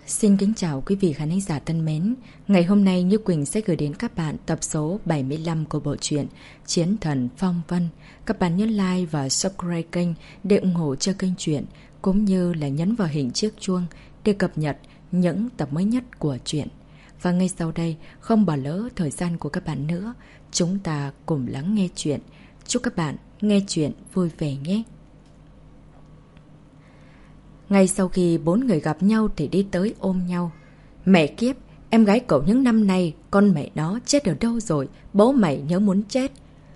Xin kính chào quý vị khán giả thân mến. Ngày hôm nay Như Quỳnh sẽ gửi đến các bạn tập số 75 của bộ truyện Chiến Thần Phong Vân. Các bạn nhấn like và subscribe kênh để ủng hộ cho kênh truyện, cũng như là nhấn vào hình chiếc chuông để cập nhật những tập mới nhất của truyện. Và ngay sau đây, không bỏ lỡ thời gian của các bạn nữa, chúng ta cùng lắng nghe truyện. Chúc các bạn nghe truyện vui vẻ nhé. Ngay sau khi bốn người gặp nhau thì đi tới ôm nhau. Mẹ kiếp, em gái cậu những năm nay, con mẹ nó chết ở đâu rồi, bố mày nhớ muốn chết.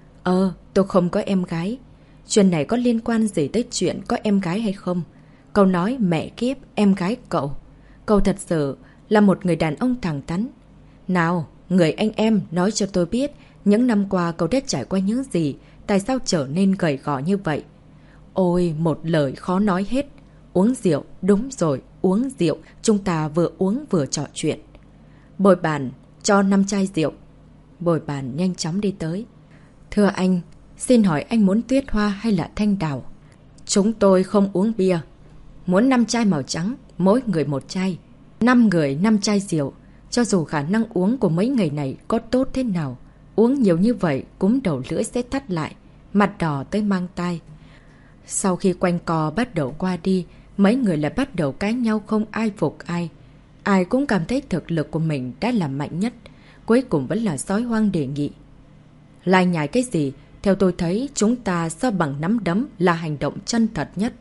Tôi không có em gái. Chuyện này có liên quan gì tới chuyện có em gái hay không? Cậu nói mẹ kiếp, em gái cậu. Cậu thật sự là một người đàn ông thẳng thắn. Nào, người anh em nói cho tôi biết, những năm qua cậu đã trải qua những gì, tại sao trở nên gầy gò như vậy? Ôi, một lời khó nói hết. Uống rượu, đúng rồi, uống rượu, chúng ta vừa uống vừa trò chuyện. Bồi bàn, cho 5 chai rượu. Bồi bàn nhanh chóng đi tới. Thưa anh, xin hỏi anh muốn tuyết hoa hay là thanh đào? Chúng tôi không uống bia. Muốn 5 chai màu trắng, mỗi người 1 chai. 5 người 5 chai rượu. Cho dù khả năng uống của mấy người này có tốt thế nào, uống nhiều như vậy cúm đầu lưỡi sẽ thắt lại, mặt đỏ tới mang tai. Sau khi quanh co bắt đầu qua đi, mấy người lại bắt đầu cãi nhau không ai phục ai. Ai cũng cảm thấy thực lực của mình đã là mạnh nhất. Cuối cùng vẫn là Sói Hoang đề nghị. Lai nhải cái gì? Theo tôi thấy chúng ta so bằng nắm đấm là hành động chân thật nhất.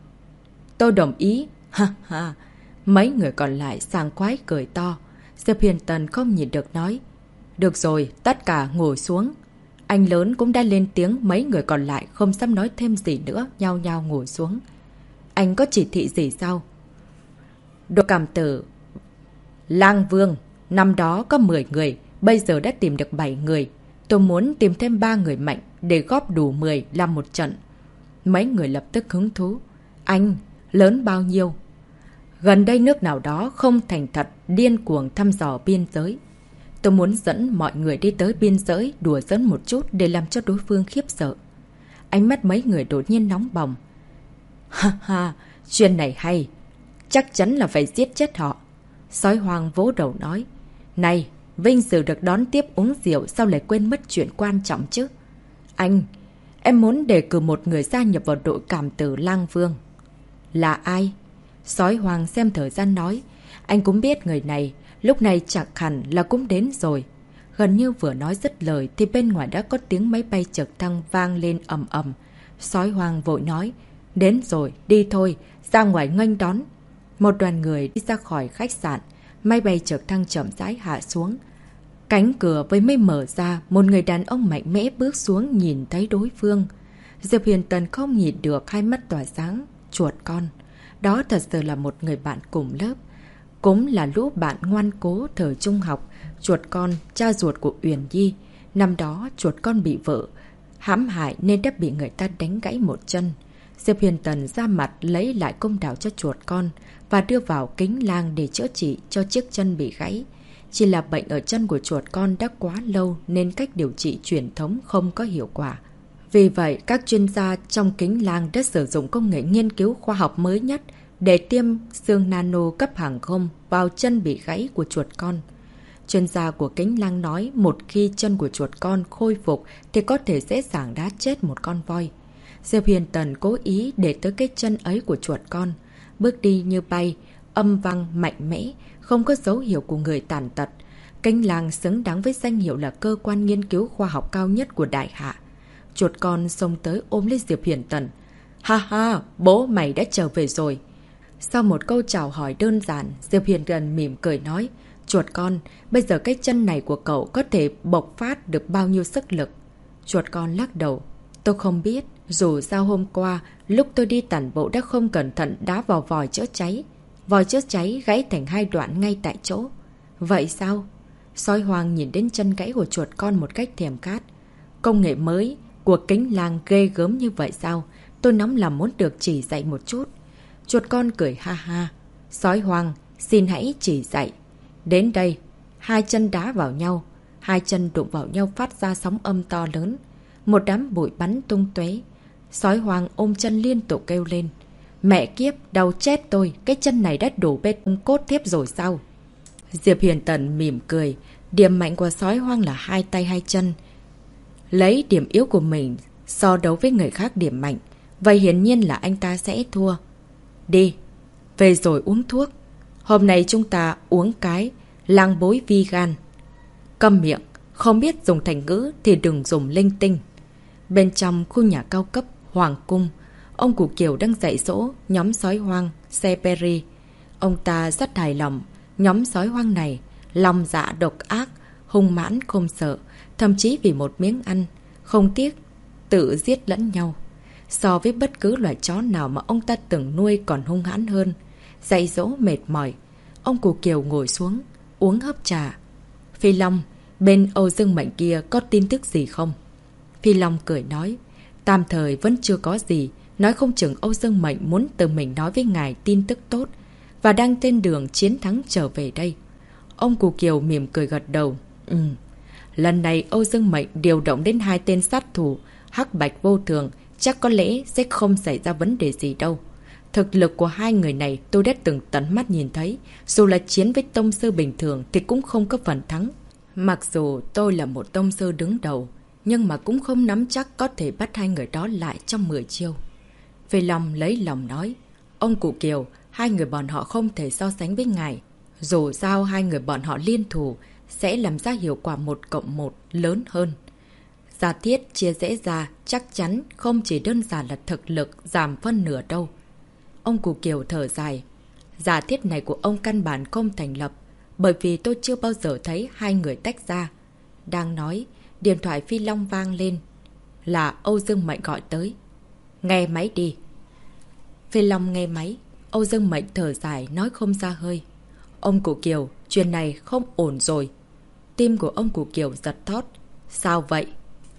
Tôi đồng ý. Ha ha. Mấy người còn lại sảng khoái cười to. Diệp Huyền Tần không nhìn được nói. Được rồi, tất cả ngồi xuống. Anh lớn cũng đã lên tiếng, mấy người còn lại không dám nói thêm gì nữa, nhao nhao ngồi xuống. Anh có chỉ thị gì sao? Đội cảm tử Lang Vương, năm đó có 10 người, bây giờ đã tìm được 7 người. Tôi muốn tìm thêm 3 người mạnh để góp đủ 10 làm một trận. Mấy người lập tức hứng thú. Anh, lớn bao nhiêu? Gần đây nước nào đó không thành thật, điên cuồng thăm dò biên giới. Tôi muốn dẫn mọi người đi tới biên giới, đùa giỡn một chút để làm cho đối phương khiếp sợ. Ánh mắt mấy người đột nhiên nóng bỏng. Ha ha, chuyện này hay. Chắc chắn là phải giết chết họ. Sói Hoang vỗ đầu nói. Này, vinh dự được đón tiếp uống rượu, sao lại quên mất chuyện quan trọng chứ? Anh, em muốn đề cử một người gia nhập vào đội cảm tử Lang Vương. Là ai? Sói Hoang xem thời gian nói. Anh cũng biết người này, lúc này chắc hẳn là cũng đến rồi. Gần như vừa nói dứt lời thì bên ngoài đã có tiếng máy bay trực thăng vang lên ầm ầm. Sói Hoang vội nói. Đến rồi, đi thôi, ra ngoài nghênh đón. Một đoàn người đi ra khỏi khách sạn, máy bay trực thăng chậm rãi hạ xuống. Cánh cửa với mây mở ra, một người đàn ông mạnh mẽ bước xuống nhìn thấy đối phương. Diệp Huyền Tần không nhìn được, hai mắt tỏa sáng. Chuột con. Đó thật sự là một người bạn cùng lớp. Cũng là lũ bạn ngoan cố thời trung học. Chuột con, cha ruột của Uyển Nhi. Năm đó chuột con bị vợ hãm hại nên đã bị người ta đánh gãy một chân. Diệp Huyền Tần ra mặt lấy lại công đạo cho chuột con và đưa vào kính lang để chữa trị cho chiếc chân bị gãy. Chỉ là bệnh ở chân của chuột con đã quá lâu nên cách điều trị truyền thống không có hiệu quả. Vì vậy, các chuyên gia trong kính lang đã sử dụng công nghệ nghiên cứu khoa học mới nhất để tiêm xương nano cấp hàng không vào chân bị gãy của chuột con. Chuyên gia của kính lang nói một khi chân của chuột con khôi phục thì có thể dễ dàng đá chết một con voi. Diệp Huyền Tần cố ý để tới cái chân ấy của chuột con. Bước đi như bay, âm vang mạnh mẽ, không có dấu hiệu của người tàn tật. Kính lang xứng đáng với danh hiệu là cơ quan nghiên cứu khoa học cao nhất của Đại Hạ. Chuột con xông tới ôm lấy Diệp Huyền Tần. Ha ha, bố mày đã trở về rồi. Sau một câu chào hỏi đơn giản, Diệp Huyền Tần mỉm cười nói. Chuột con, bây giờ cái chân này của cậu có thể bộc phát được bao nhiêu sức lực? Chuột con lắc đầu. Tôi không biết, dù sao hôm qua, lúc tôi đi tản bộ đã không cẩn thận đá vào vòi chữa cháy. Vòi chữa cháy gãy thành 2 đoạn ngay tại chỗ. Vậy sao? Sói Hoang nhìn đến chân gãy của chuột con một cách thèm khát. Công nghệ mới của kính lang ghê gớm như vậy sao? Tôi nóng lòng muốn được chỉ dạy một chút. Chuột con cười ha ha. Sói Hoang, xin hãy chỉ dạy. Đến đây, 2 chân đá vào nhau. 2 chân đụng vào nhau phát ra sóng âm to lớn. Một đám bụi bắn tung tóe. Sói Hoang ôm chân liên tục kêu lên. Mẹ kiếp, đau chết tôi, cái chân này đã đổ bê tông cốt thép rồi sao? Diệp Huyền Tần mỉm cười, điểm mạnh của sói hoang là hai tay hai chân. Lấy điểm yếu của mình so đấu với người khác điểm mạnh, vậy hiển nhiên là anh ta sẽ thua. Đi, về rồi uống thuốc. Hôm nay chúng ta uống cái lang bối vegan. Câm miệng, không biết dùng thành ngữ thì đừng dùng linh tinh. Bên trong khu nhà cao cấp Hoàng Cung, ông Cụ Kiều đang dạy dỗ nhóm sói hoang Seperi. Ông ta rất hài lòng. Nhóm sói hoang này, lòng dạ độc ác, hung mãn không sợ, thậm chí vì một miếng ăn, không tiếc tự giết lẫn nhau. So với bất cứ loài chó nào mà ông ta từng nuôi còn hung hãn hơn. Dạy dỗ mệt mỏi, ông Cụ Kiều ngồi xuống, uống hớp trà. Phi Long, bên Âu Dương Mệnh kia có tin tức gì không? Phi Long cười nói, tạm thời vẫn chưa có gì, nói không chừng Âu Dương Mệnh muốn tự mình nói với ngài tin tức tốt và đang trên đường chiến thắng trở về đây. Ông Cụ Kiều mỉm cười gật đầu. Lần này Âu Dương Mệnh điều động đến 2 tên sát thủ Hắc Bạch Vô Thường, chắc có lẽ sẽ không xảy ra vấn đề gì đâu. Thực lực của hai người này tôi đã từng tận mắt nhìn thấy, dù là chiến với tông sư bình thường thì cũng không có phần thắng. Mặc dù tôi là một tông sư đứng đầu, nhưng mà cũng không nắm chắc có thể bắt hai người đó lại trong 10 chiêu. Phi Long lấy lòng nói, ông Cụ Kiều, hai người bọn họ không thể so sánh với ngài. Dù sao hai người bọn họ liên thủ sẽ làm ra hiệu quả 1+1 lớn hơn. Giả thiết chia rẽ ra chắc chắn không chỉ đơn giản là thực lực giảm phân nửa đâu. Ông Cụ Kiều thở dài. Giả thiết này của ông căn bản không thành lập, bởi vì tôi chưa bao giờ thấy hai người tách ra. Đang nói, điện thoại Phi Long vang lên. Là Âu Dương Mệnh gọi tới. Nghe máy đi. Phi Long nghe máy. Âu Dương Mệnh thở dài nói không ra hơi. Ông Cụ Kiều, chuyện này không ổn rồi. Tim của ông Cụ Kiều giật thót. Sao vậy?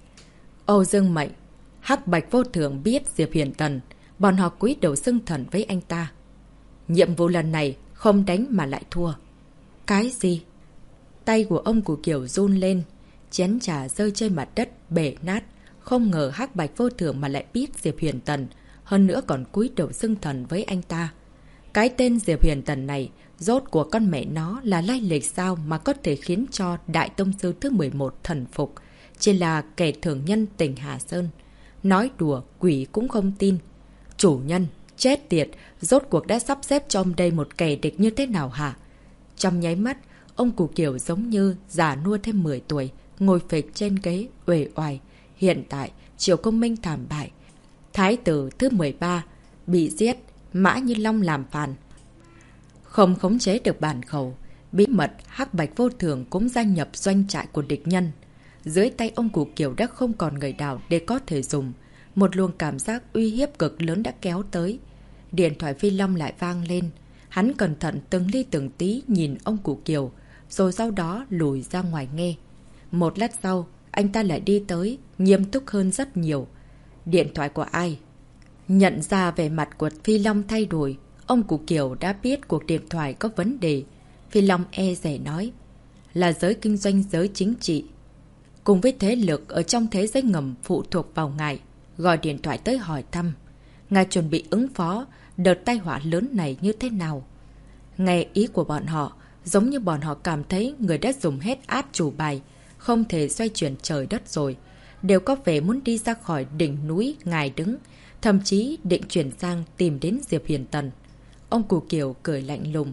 Âu Dương Mệnh, Hắc Bạch Vô Thường biết Diệp Huyền Tần, bọn họ cúi đầu xưng thần với anh ta. Nhiệm vụ lần này không đánh mà lại thua. Cái gì? Tay của ông Cụ Kiều run lên, chén trà rơi trên mặt đất bể nát. Không ngờ Hắc Bạch Vô Thường mà lại biết Diệp Huyền Tần, hơn nữa còn cúi đầu xưng thần với anh ta. Cái tên Diệp Huyền Tần này, rốt của con mẹ nó là lai lịch sao mà có thể khiến cho Đại Tông Sư thứ 11 thần phục, chỉ là kẻ thường nhân tỉnh Hà Sơn. Nói đùa, quỷ cũng không tin. Chủ nhân, chết tiệt, rốt cuộc đã sắp xếp cho ông đây một kẻ địch như thế nào hả? Trong nháy mắt, ông Cụ Kiều giống như già nua thêm 10 tuổi, ngồi phịch trên ghế, uể oải. Hiện tại, Triệu Công Minh thảm bại. Thái tử thứ 13 bị giết, Mã Như Long làm phản. Không khống chế được bản khẩu, bí mật Hắc Bạch Vô Thường cũng gia nhập doanh trại của địch nhân. Dưới tay ông Cụ Kiều đã không còn người nào để có thể dùng. Một luồng cảm giác uy hiếp cực lớn đã kéo tới. Điện thoại Phi Long lại vang lên. Hắn cẩn thận từng ly từng tí nhìn ông Cụ Kiều, rồi sau đó lùi ra ngoài nghe. Một lát sau, anh ta lại đi tới, nghiêm túc hơn rất nhiều. Điện thoại của ai? Nhận ra vẻ mặt của Phi Long thay đổi, ông Cụ Kiều đã biết cuộc điện thoại có vấn đề. Phi Long e dè nói, là giới kinh doanh, giới chính trị. Cùng với thế lực ở trong thế giới ngầm phụ thuộc vào ngài, gọi điện thoại tới hỏi thăm. Ngài chuẩn bị ứng phó đợt tai họa lớn này như thế nào? Nghe ý của bọn họ, giống như bọn họ cảm thấy người đã dùng hết át chủ bài, không thể xoay chuyển trời đất rồi. Đều có vẻ muốn đi ra khỏi đỉnh núi ngài đứng, thậm chí định chuyển sang tìm đến Diệp Huyền Tần. Ông Cụ Kiều cười lạnh lùng.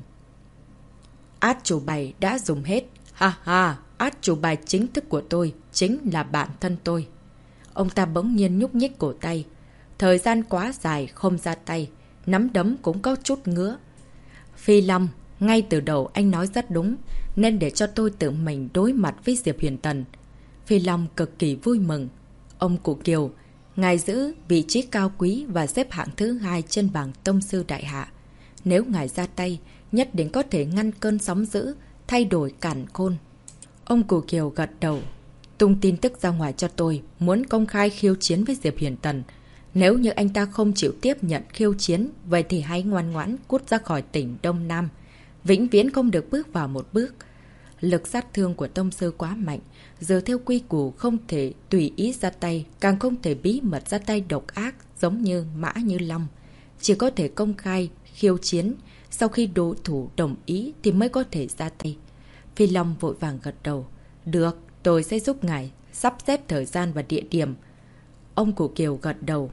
Át chủ bài đã dùng hết. Ha ha, át chủ bài chính thức của tôi chính là bản thân tôi. Ông ta bỗng nhiên nhúc nhích cổ tay. Thời gian quá dài không ra tay, nắm đấm cũng có chút ngứa. Phi Long, ngay từ đầu anh nói rất đúng, nên để cho tôi tự mình đối mặt với Diệp Huyền Tần. Phi Long cực kỳ vui mừng. Ông Cụ Kiều, ngài giữ vị trí cao quý và xếp hạng thứ 2 trên bảng tông sư đại hạ. Nếu ngài ra tay, nhất định có thể ngăn cơn sóng dữ, thay đổi càn khôn. Ông Cụ Kiều gật đầu. Tung tin tức ra ngoài cho tôi, muốn công khai khiêu chiến với Diệp Huyền Tần. Nếu như anh ta không chịu tiếp nhận khiêu chiến, vậy thì hãy ngoan ngoãn cút ra khỏi tỉnh Đông Nam. Vĩnh viễn không được bước vào một bước. Lực sát thương của tông sư quá mạnh, giờ theo quy củ không thể tùy ý ra tay, càng không thể bí mật ra tay độc ác giống như Mã Như Long. chỉ có thể công khai, khiêu chiến. Sau khi đối thủ đồng ý thì mới có thể ra tay. Phi Long vội vàng gật đầu. Được, tôi sẽ giúp ngài sắp xếp thời gian và địa điểm. Ông cụ Kiều gật đầu.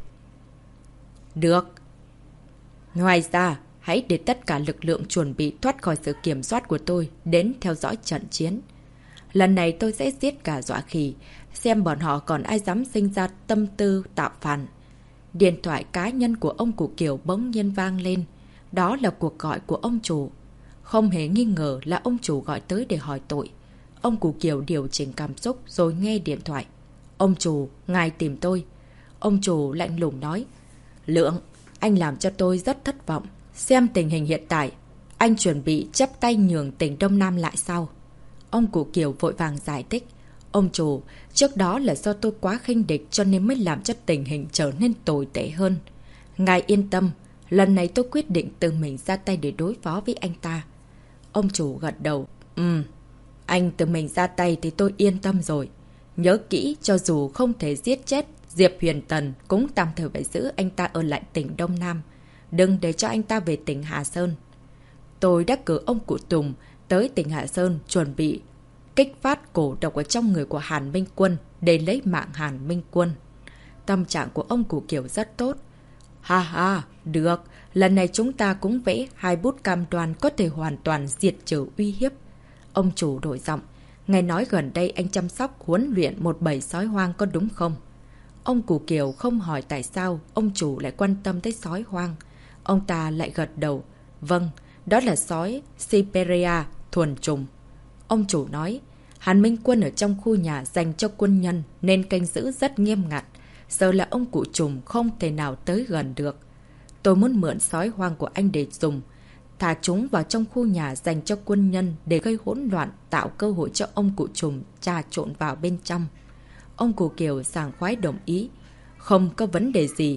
Được. Ngoài ra, hãy để tất cả lực lượng chuẩn bị thoát khỏi sự kiểm soát của tôi đến theo dõi trận chiến. Lần này tôi sẽ giết cả dọa khỉ, xem bọn họ còn ai dám sinh ra tâm tư tạo phản. Điện thoại cá nhân của ông cụ Kiều bỗng nhiên vang lên. Đó là cuộc gọi của ông chủ. Không hề nghi ngờ là ông chủ gọi tới để hỏi tội. Ông cụ Kiều điều chỉnh cảm xúc rồi nghe điện thoại. Ông chủ, ngài tìm tôi. Ông chủ lạnh lùng nói. Lượng, anh làm cho tôi rất thất vọng. Xem tình hình hiện tại, anh chuẩn bị chấp tay nhường tỉnh Đông Nam lại sao? Ông cụ Kiều vội vàng giải thích. Ông chủ, trước đó là do tôi quá khinh địch cho nên mới làm cho tình hình trở nên tồi tệ hơn. Ngài yên tâm, lần này tôi quyết định tự mình ra tay để đối phó với anh ta. Ông chủ gật đầu. Anh tự mình ra tay thì tôi yên tâm rồi. Nhớ kỹ, cho dù không thể giết chết Diệp Huyền Tần cũng tạm thời phải giữ anh ta ở lại tỉnh Đông Nam. Đừng để cho anh ta về tỉnh Hà Sơn. Tôi đã cử ông cụ Tùng tới tỉnh Hà Sơn chuẩn bị kích phát cổ độc ở trong người của Hàn Minh Quân để lấy mạng Hàn Minh Quân. Tâm trạng của ông cụ Kiều rất tốt. Ha ha, được. Lần này chúng ta cũng vẽ 2 bút cam đoan có thể hoàn toàn diệt trừ uy hiếp. Ông chủ đổi giọng. Ngài nói gần đây anh chăm sóc huấn luyện một bầy sói hoang có đúng không? Ông cụ Kiều không hỏi tại sao ông chủ lại quan tâm tới sói hoang. Ông ta lại gật đầu. Vâng, đó là sói Siberia thuần trùng. Ông chủ nói. Hàn Minh Quân ở trong khu nhà dành cho quân nhân nên canh giữ rất nghiêm ngặt. Giờ là ông cụ trùng không thể nào tới gần được. Tôi muốn mượn sói hoang của anh để dùng. Thả chúng vào trong khu nhà dành cho quân nhân để gây hỗn loạn, tạo cơ hội cho ông cụ trùng trà trộn vào bên trong. Ông cụ Kiều sảng khoái đồng ý. Không có vấn đề gì.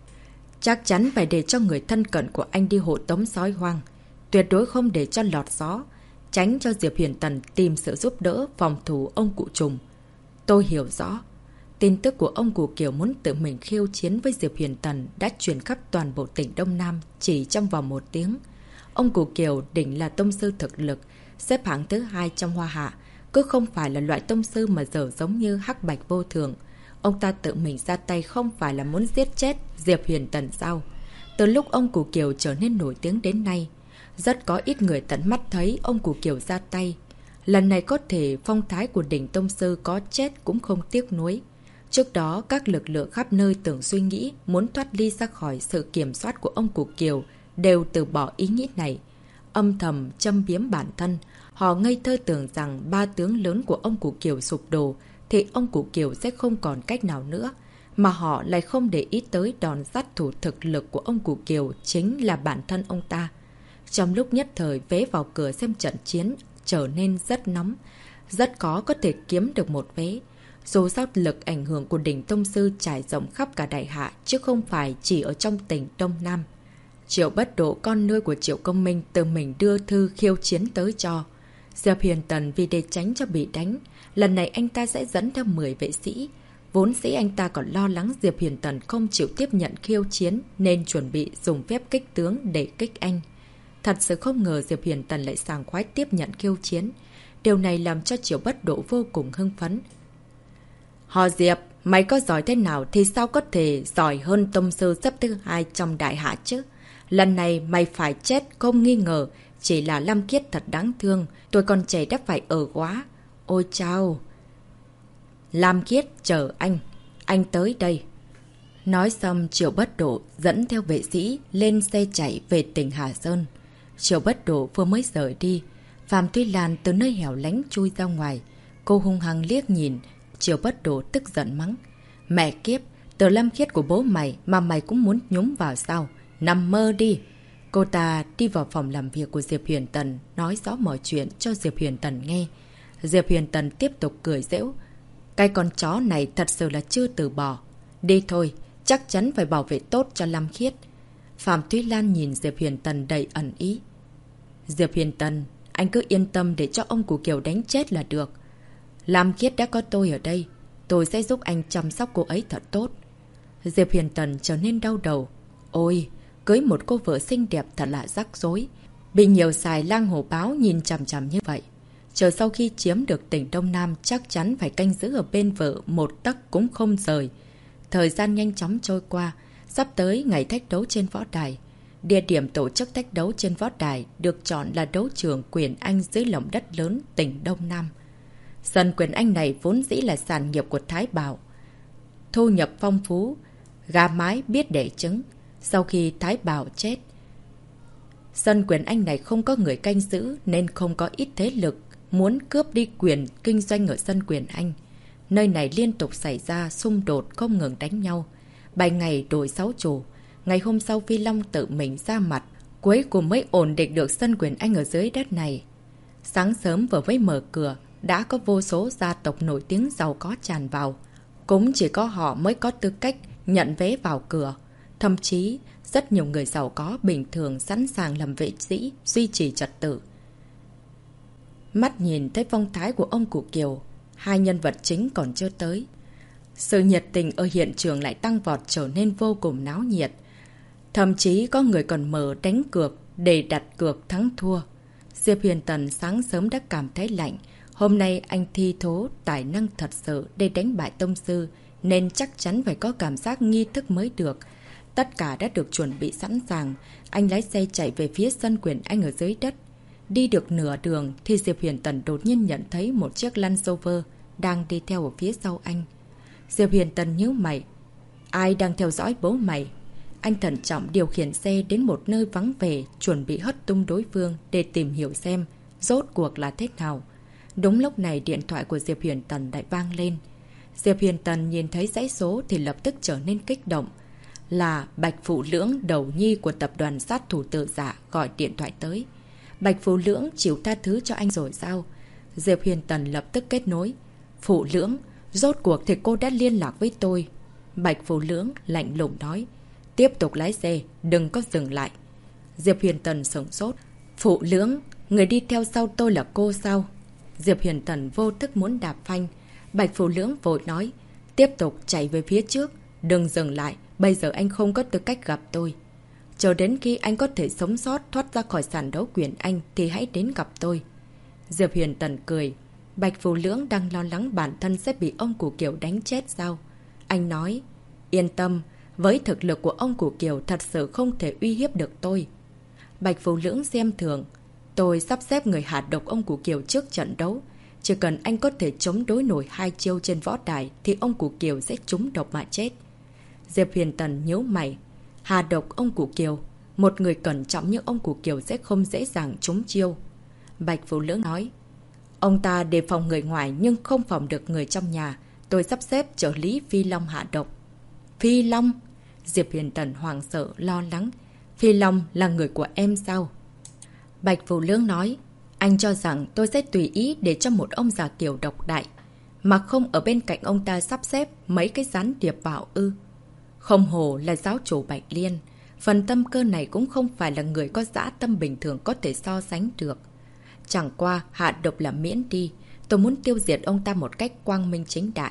Chắc chắn phải để cho người thân cận của anh đi hộ tống sói hoang. Tuyệt đối không để cho lọt gió. Tránh cho Diệp Huyền Tần tìm sự giúp đỡ phòng thủ ông cụ trùng. Tôi hiểu rõ. Tin tức của ông cụ Kiều muốn tự mình khiêu chiến với Diệp Huyền Tần đã truyền khắp toàn bộ tỉnh Đông Nam chỉ trong vòng 1 tiếng. Ông cụ Kiều đỉnh là tông sư thực lực, xếp hạng thứ 2 trong Hoa Hạ, cứ không phải là loại tông sư mà dở giống như Hắc Bạch Vô Thường. Ông ta tự mình ra tay không phải là muốn giết chết Diệp Huyền Tần sao? Từ lúc ông cụ Kiều trở nên nổi tiếng đến nay, rất có ít người tận mắt thấy ông cụ Kiều ra tay. Lần này có thể phong thái của đỉnh tông sư có chết cũng không tiếc nuối. Trước đó, các lực lượng khắp nơi tưởng suy nghĩ muốn thoát ly ra khỏi sự kiểm soát của ông cụ Kiều đều từ bỏ ý nghĩ này. Âm thầm châm biếm bản thân, họ ngây thơ tưởng rằng 3 tướng lớn của ông cụ Kiều sụp đổ thì ông cụ Kiều sẽ không còn cách nào nữa. Mà họ lại không để ý tới đòn sát thủ thực lực của ông cụ Kiều chính là bản thân ông ta. Trong lúc nhất thời vé vào cửa xem trận chiến trở nên rất nóng, rất khó có thể kiếm được một vé. Dù sao lực ảnh hưởng của đỉnh tông sư trải rộng khắp cả đại hạ chứ không phải chỉ ở trong tỉnh Đông Nam. Triệu Bất Độ, con nuôi của Triệu Công Minh, tự mình đưa thư khiêu chiến tới cho. Diệp Huyền Tần vì để tránh cho bị đánh, lần này anh ta sẽ dẫn theo 10 vệ sĩ. Vốn dĩ anh ta còn lo lắng Diệp Huyền Tần không chịu tiếp nhận khiêu chiến nên chuẩn bị dùng phép kích tướng để kích anh. Thật sự không ngờ Diệp Huyền Tần lại sảng khoái tiếp nhận khiêu chiến. Điều này làm cho Triệu Bất Độ vô cùng hưng phấn. Họ Diệp, mày có giỏi thế nào thì sao có thể giỏi hơn tông sư xếp thứ 2 trong đại hạ chứ? Lần này mày phải chết không nghi ngờ, chỉ là Lam Khiết thật đáng thương, tôi còn trẻ đã phải ở quá. Ôi chao! Lam Khiết chờ anh tới đây. Nói xong Triệu Bất Độ dẫn theo vệ sĩ lên xe chạy về tỉnh Hà Sơn. Triệu Bất Độ vừa mới rời đi, Phạm Tuy Lan từ nơi hẻo lánh chui ra ngoài. Cô hung hăng liếc nhìn, Triệu Bất Độ tức giận mắng. Mẹ kiếp, từ Lam Khiết của bố mày mà mày cũng muốn nhúng vào sao? Nằm mơ đi! Cô ta đi vào phòng làm việc của Diệp Huyền Tần, nói rõ mọi chuyện cho Diệp Huyền Tần nghe. Diệp Huyền Tần tiếp tục cười giễu. Cái con chó này thật sự là chưa từ bỏ. Đi thôi, chắc chắn phải bảo vệ tốt cho Lam Khiết. Phạm Thúy Lan nhìn Diệp Huyền Tần đầy ẩn ý. Diệp Huyền Tần, anh cứ yên tâm để cho ông cụ Kiều đánh chết là được. Lam Khiết đã có tôi ở đây, tôi sẽ giúp anh chăm sóc cô ấy thật tốt. Diệp Huyền Tần trở nên đau đầu. Ôi, cưới một cô vợ xinh đẹp thật là rắc rối. Bị nhiều xài lang hổ báo nhìn chằm chằm như vậy. Chờ sau khi chiếm được tỉnh Đông Nam chắc chắn phải canh giữ ở bên vợ một tấc cũng không rời. Thời gian nhanh chóng trôi qua, sắp tới ngày thách đấu trên võ đài. Địa điểm tổ chức thách đấu trên võ đài được chọn là đấu trường Quyền Anh dưới lòng đất lớn tỉnh Đông Nam. Sân Quyền Anh này vốn dĩ là sản nghiệp của Thái Bảo. Thu nhập phong phú, gà mái biết đẻ trứng. Sau khi Thái Bảo chết, sân Quyền Anh này không có người canh giữ nên không có ít thế lực muốn cướp đi quyền kinh doanh ở sân Quyền Anh. Nơi này liên tục xảy ra xung đột không ngừng đánh nhau. 7 ngày đổi 6 chủ. Ngày hôm sau Phi Long tự mình ra mặt, cuối cùng mới ổn định được sân Quyền Anh ở dưới đất này. Sáng sớm vừa mới mở cửa, đã có vô số gia tộc nổi tiếng giàu có tràn vào. Cũng chỉ có họ mới có tư cách nhận vé vào cửa. Thậm chí, rất nhiều người giàu có bình thường sẵn sàng làm vệ sĩ, duy trì trật tự. Mắt nhìn thấy phong thái của ông cụ Kiều, hai nhân vật chính còn chưa tới. Sự nhiệt tình ở hiện trường lại tăng vọt trở nên vô cùng náo nhiệt. Thậm chí có người còn mở đánh cược để đặt cược thắng thua. Diệp Huyền Tần sáng sớm đã cảm thấy lạnh. Hôm nay anh thi thố tài năng thật sự để đánh bại tông sư, nên chắc chắn phải có cảm giác nghi thức mới được. Tất cả đã được chuẩn bị sẵn sàng. Anh lái xe chạy về phía sân Quyền Anh ở dưới đất. Đi được nửa đường thì Diệp Huyền Tần đột nhiên nhận thấy một chiếc Land Rover đang đi theo ở phía sau anh. Diệp Huyền Tần nhíu mày. Ai đang theo dõi bố mày? Anh thận trọng điều khiển xe đến một nơi vắng vẻ, chuẩn bị hất tung đối phương để tìm hiểu xem rốt cuộc là thế nào. Đúng lúc này điện thoại của Diệp Huyền Tần lại vang lên. Diệp Huyền Tần nhìn thấy dãy số thì lập tức trở nên kích động. Là Bạch Phụ Lưỡng, đầu nhi của tập đoàn sát thủ tự giả gọi điện thoại tới. Bạch Phụ Lưỡng chịu tha thứ cho anh rồi sao? Diệp Huyền Tần lập tức kết nối. Phụ Lưỡng, rốt cuộc thì cô đã liên lạc với tôi. Bạch Phụ Lưỡng lạnh lùng nói. Tiếp tục lái xe, đừng có dừng lại. Diệp Huyền Tần sửng sốt. Phụ Lưỡng, người đi theo sau tôi là cô sao? Diệp Huyền Tần vô thức muốn đạp phanh. Bạch Phụ Lưỡng vội nói. Tiếp tục chạy về phía trước, đừng dừng lại. Bây giờ anh không có tư cách gặp tôi. Chờ đến khi anh có thể sống sót thoát ra khỏi sàn đấu Quyền Anh thì hãy đến gặp tôi. Diệp Huyền Tần cười. Bạch Phụ Lưỡng đang lo lắng bản thân sẽ bị ông cụ Kiều đánh chết sao? Anh nói. Yên tâm, với thực lực của ông cụ Kiều thật sự không thể uy hiếp được tôi. Bạch Phụ Lưỡng xem thường. Tôi sắp xếp người hạ độc ông cụ Kiều trước trận đấu. Chỉ cần anh có thể chống đối nổi 2 chiêu trên võ đài thì ông cụ Kiều sẽ trúng độc mà chết. Diệp Huyền Tần nhíu mày. Hạ độc ông cụ Kiều. Một người cẩn trọng như ông cụ Kiều sẽ không dễ dàng trúng chiêu. Bạch Phụ Lưỡng nói. Ông ta đề phòng người ngoài nhưng không phòng được người trong nhà. Tôi sắp xếp trợ lý Phi Long hạ độc. Phi Long? Diệp Huyền Tần hoảng sợ lo lắng. Phi Long là người của em sao? Bạch Phụ Lưỡng nói. Anh cho rằng tôi sẽ tùy ý để cho một ông già Kiều độc đại, mà không ở bên cạnh ông ta sắp xếp mấy cái gián điệp vào ư? Không hồ là giáo chủ Bạch Liên. Phần tâm cơ này cũng không phải là người có dã tâm bình thường có thể so sánh được. Chẳng qua hạ độc là miễn đi. Tôi muốn tiêu diệt ông ta một cách quang minh chính đại.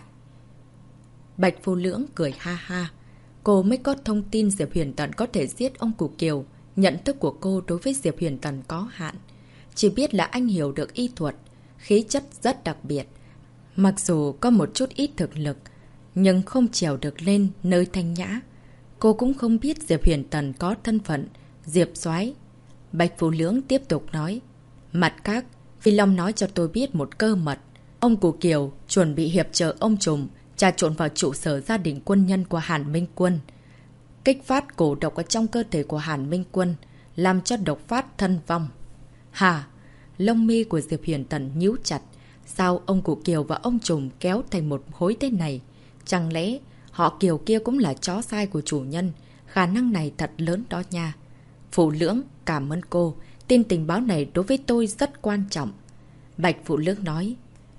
Bạch Phụ Lưỡng cười ha ha. Cô mới có thông tin Diệp Huyền Tần có thể giết ông cụ Kiều. Nhận thức của cô đối với Diệp Huyền Tần có hạn. Chỉ biết là anh hiểu được y thuật, khí chất rất đặc biệt. Mặc dù có một chút ít thực lực, nhưng không trèo được lên nơi thanh nhã. Cô cũng không biết Diệp Huyền Tần có thân phận Diệp Soái. Bạch Phụ Lưỡng tiếp tục nói. Mặt khác, Phi Long nói cho tôi biết một cơ mật. Ông cụ Kiều chuẩn bị hiệp trợ ông Trùm trà trộn vào trụ sở gia đình quân nhân của Hàn Minh Quân. Kích phát cổ độc ở trong cơ thể của Hàn Minh Quân, làm cho độc phát thân vong. Hả? Lông mi của Diệp Huyền Tần nhíu chặt. Sao ông cụ Kiều và ông Trùm kéo thành một khối thế này? Chẳng lẽ họ Kiều kia cũng là chó sai của chủ nhân? Khả năng này thật lớn đó nha. Phụ Lưỡng, cảm ơn cô. Tin tình báo này đối với tôi rất quan trọng. Bạch Phụ Lưỡng nói.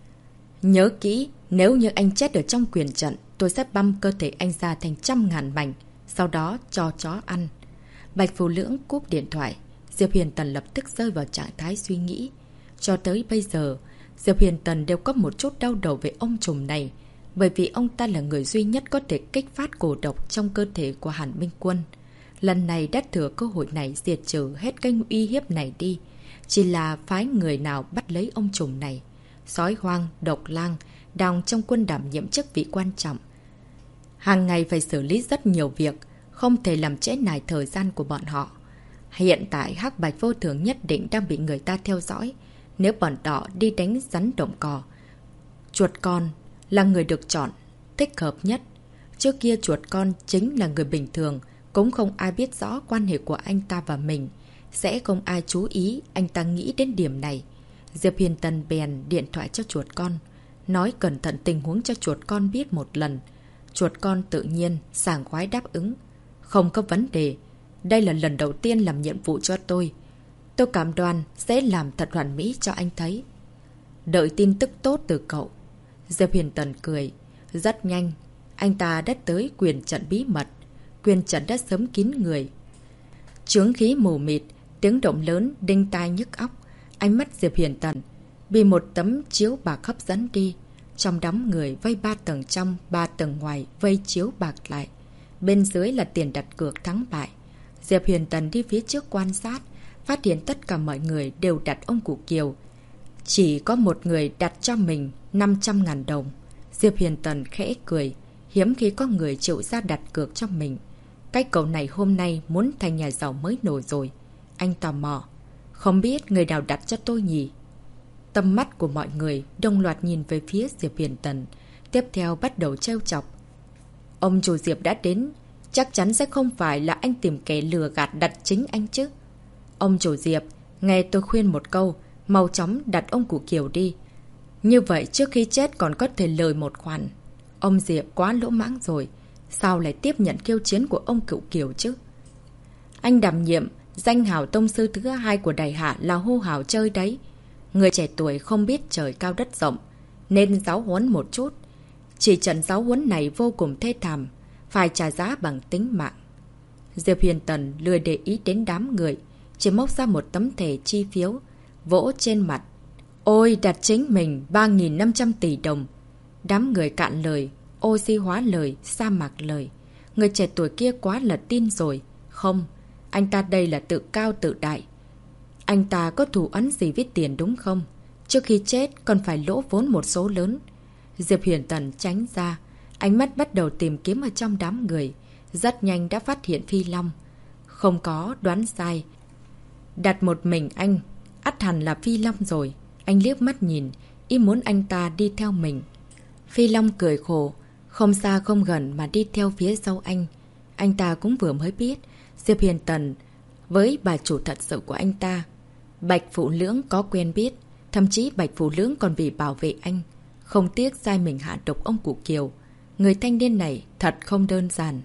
Nhớ kỹ, nếu như anh chết ở trong quyền trận, tôi sẽ băm cơ thể anh ra thành 100.000 mảnh, sau đó cho chó ăn. Bạch Phụ Lưỡng cúp điện thoại. Diệp Huyền Tần lập tức rơi vào trạng thái suy nghĩ. Cho tới bây giờ, Diệp Huyền Tần đều có một chút đau đầu về ông Trùm này, bởi vì ông ta là người duy nhất có thể kích phát cổ độc trong cơ thể của Hàn Minh Quân. Lần này đã thừa cơ hội này diệt trừ hết kênh uy hiếp này đi. Chỉ là phái người nào bắt lấy ông trùm này. Sói hoang, độc lang, đang trong quân đảm nhiệm chức vị quan trọng. Hàng ngày phải xử lý rất nhiều việc, không thể làm trễ nải thời gian của bọn họ. Hiện tại Hắc Bạch Vô Thường nhất định đang bị người ta theo dõi. Nếu bọn họ đi đánh rắn động cò, chuột con là người được chọn, thích hợp nhất. Trước kia chuột con chính là người bình thường, cũng không ai biết rõ quan hệ của anh ta và mình. Sẽ không ai chú ý anh ta nghĩ đến điểm này. Diệp Hiền Tần bèn điện thoại cho chuột con, nói cẩn thận tình huống cho chuột con biết một lần. Chuột con tự nhiên, sảng khoái đáp ứng. Không có vấn đề. Đây là lần đầu tiên làm nhiệm vụ cho tôi. Tôi cảm đoan sẽ làm thật hoàn mỹ cho anh thấy. Đợi tin tức tốt từ cậu. Diệp Hiền Tần cười. Rất nhanh, anh ta đã tới quyền trận bí mật. Quyền trận đã sớm kín người. Chướng khí mù mịt, tiếng động lớn, đinh tai nhức óc. Ánh mắt Diệp Hiền Tần bị một tấm chiếu bạc hấp dẫn đi. Trong đám người vây 3 tầng trong, 3 tầng ngoài vây chiếu bạc lại. Bên dưới là tiền đặt cược thắng bại. Diệp Hiền Tần đi phía trước quan sát, phát hiện tất cả mọi người đều đặt ông cụ Kiều. Chỉ có một người đặt cho mình 500.000 đồng. Diệp Hiền Tần khẽ cười, hiếm khi có người chịu ra đặt cược cho mình. Cái cậu này hôm nay muốn thành nhà giàu mới nổi rồi. Anh tò mò, không biết người nào đặt cho tôi nhỉ? Tầm mắt của mọi người đồng loạt nhìn về phía Diệp Hiền Tần, tiếp theo bắt đầu trêu chọc. Ông chủ Diệp đã đến, chắc chắn sẽ không phải là anh tìm kẻ lừa gạt đặt chính anh chứ. Ông chủ Diệp, nghe tôi khuyên một câu, mau chóng đặt ông cụ Kiều đi. Như vậy trước khi chết còn có thể lời một khoản. Ông Diệp quá lỗ mãng rồi, sao lại tiếp nhận khiêu chiến của ông cụ Kiều chứ? Anh đảm nhiệm danh hào tông sư thứ 2 của Đại Hạ là hô hào chơi đấy. Người trẻ tuổi không biết trời cao đất rộng, nên giáo huấn một chút. Chỉ trận giáo huấn này vô cùng thê thảm, phải trả giá bằng tính mạng. Diệp Hiền Tần lười để ý đến đám người, chỉ móc ra một tấm thẻ chi phiếu, vỗ trên mặt. Ôi, đặt chính mình 3.500 tỷ đồng. Đám người cạn lời, oxy hóa lời, sa mạc lời. Người trẻ tuổi kia quá là tin rồi. Không, anh ta đây là tự cao tự đại. Anh ta có thù oán gì với tiền đúng không? Trước khi chết còn phải lỗ vốn một số lớn. Diệp Hiền Tần tránh ra, ánh mắt bắt đầu tìm kiếm ở trong đám người. Rất nhanh đã phát hiện Phi Long. Không có đoán sai. Đặt một mình anh, ắt hẳn là Phi Long rồi. Anh liếc mắt nhìn, ý muốn anh ta đi theo mình. Phi Long cười khổ, không xa không gần mà đi theo phía sau anh. Anh ta cũng vừa mới biết Diệp Hiền Tần với bà chủ thật sự của anh ta. Bạch Phụ Lưỡng có quen biết, thậm chí Bạch Phụ Lưỡng còn vì bảo vệ anh, không tiếc sai mình hạ độc ông cụ Kiều. Người thanh niên này thật không đơn giản.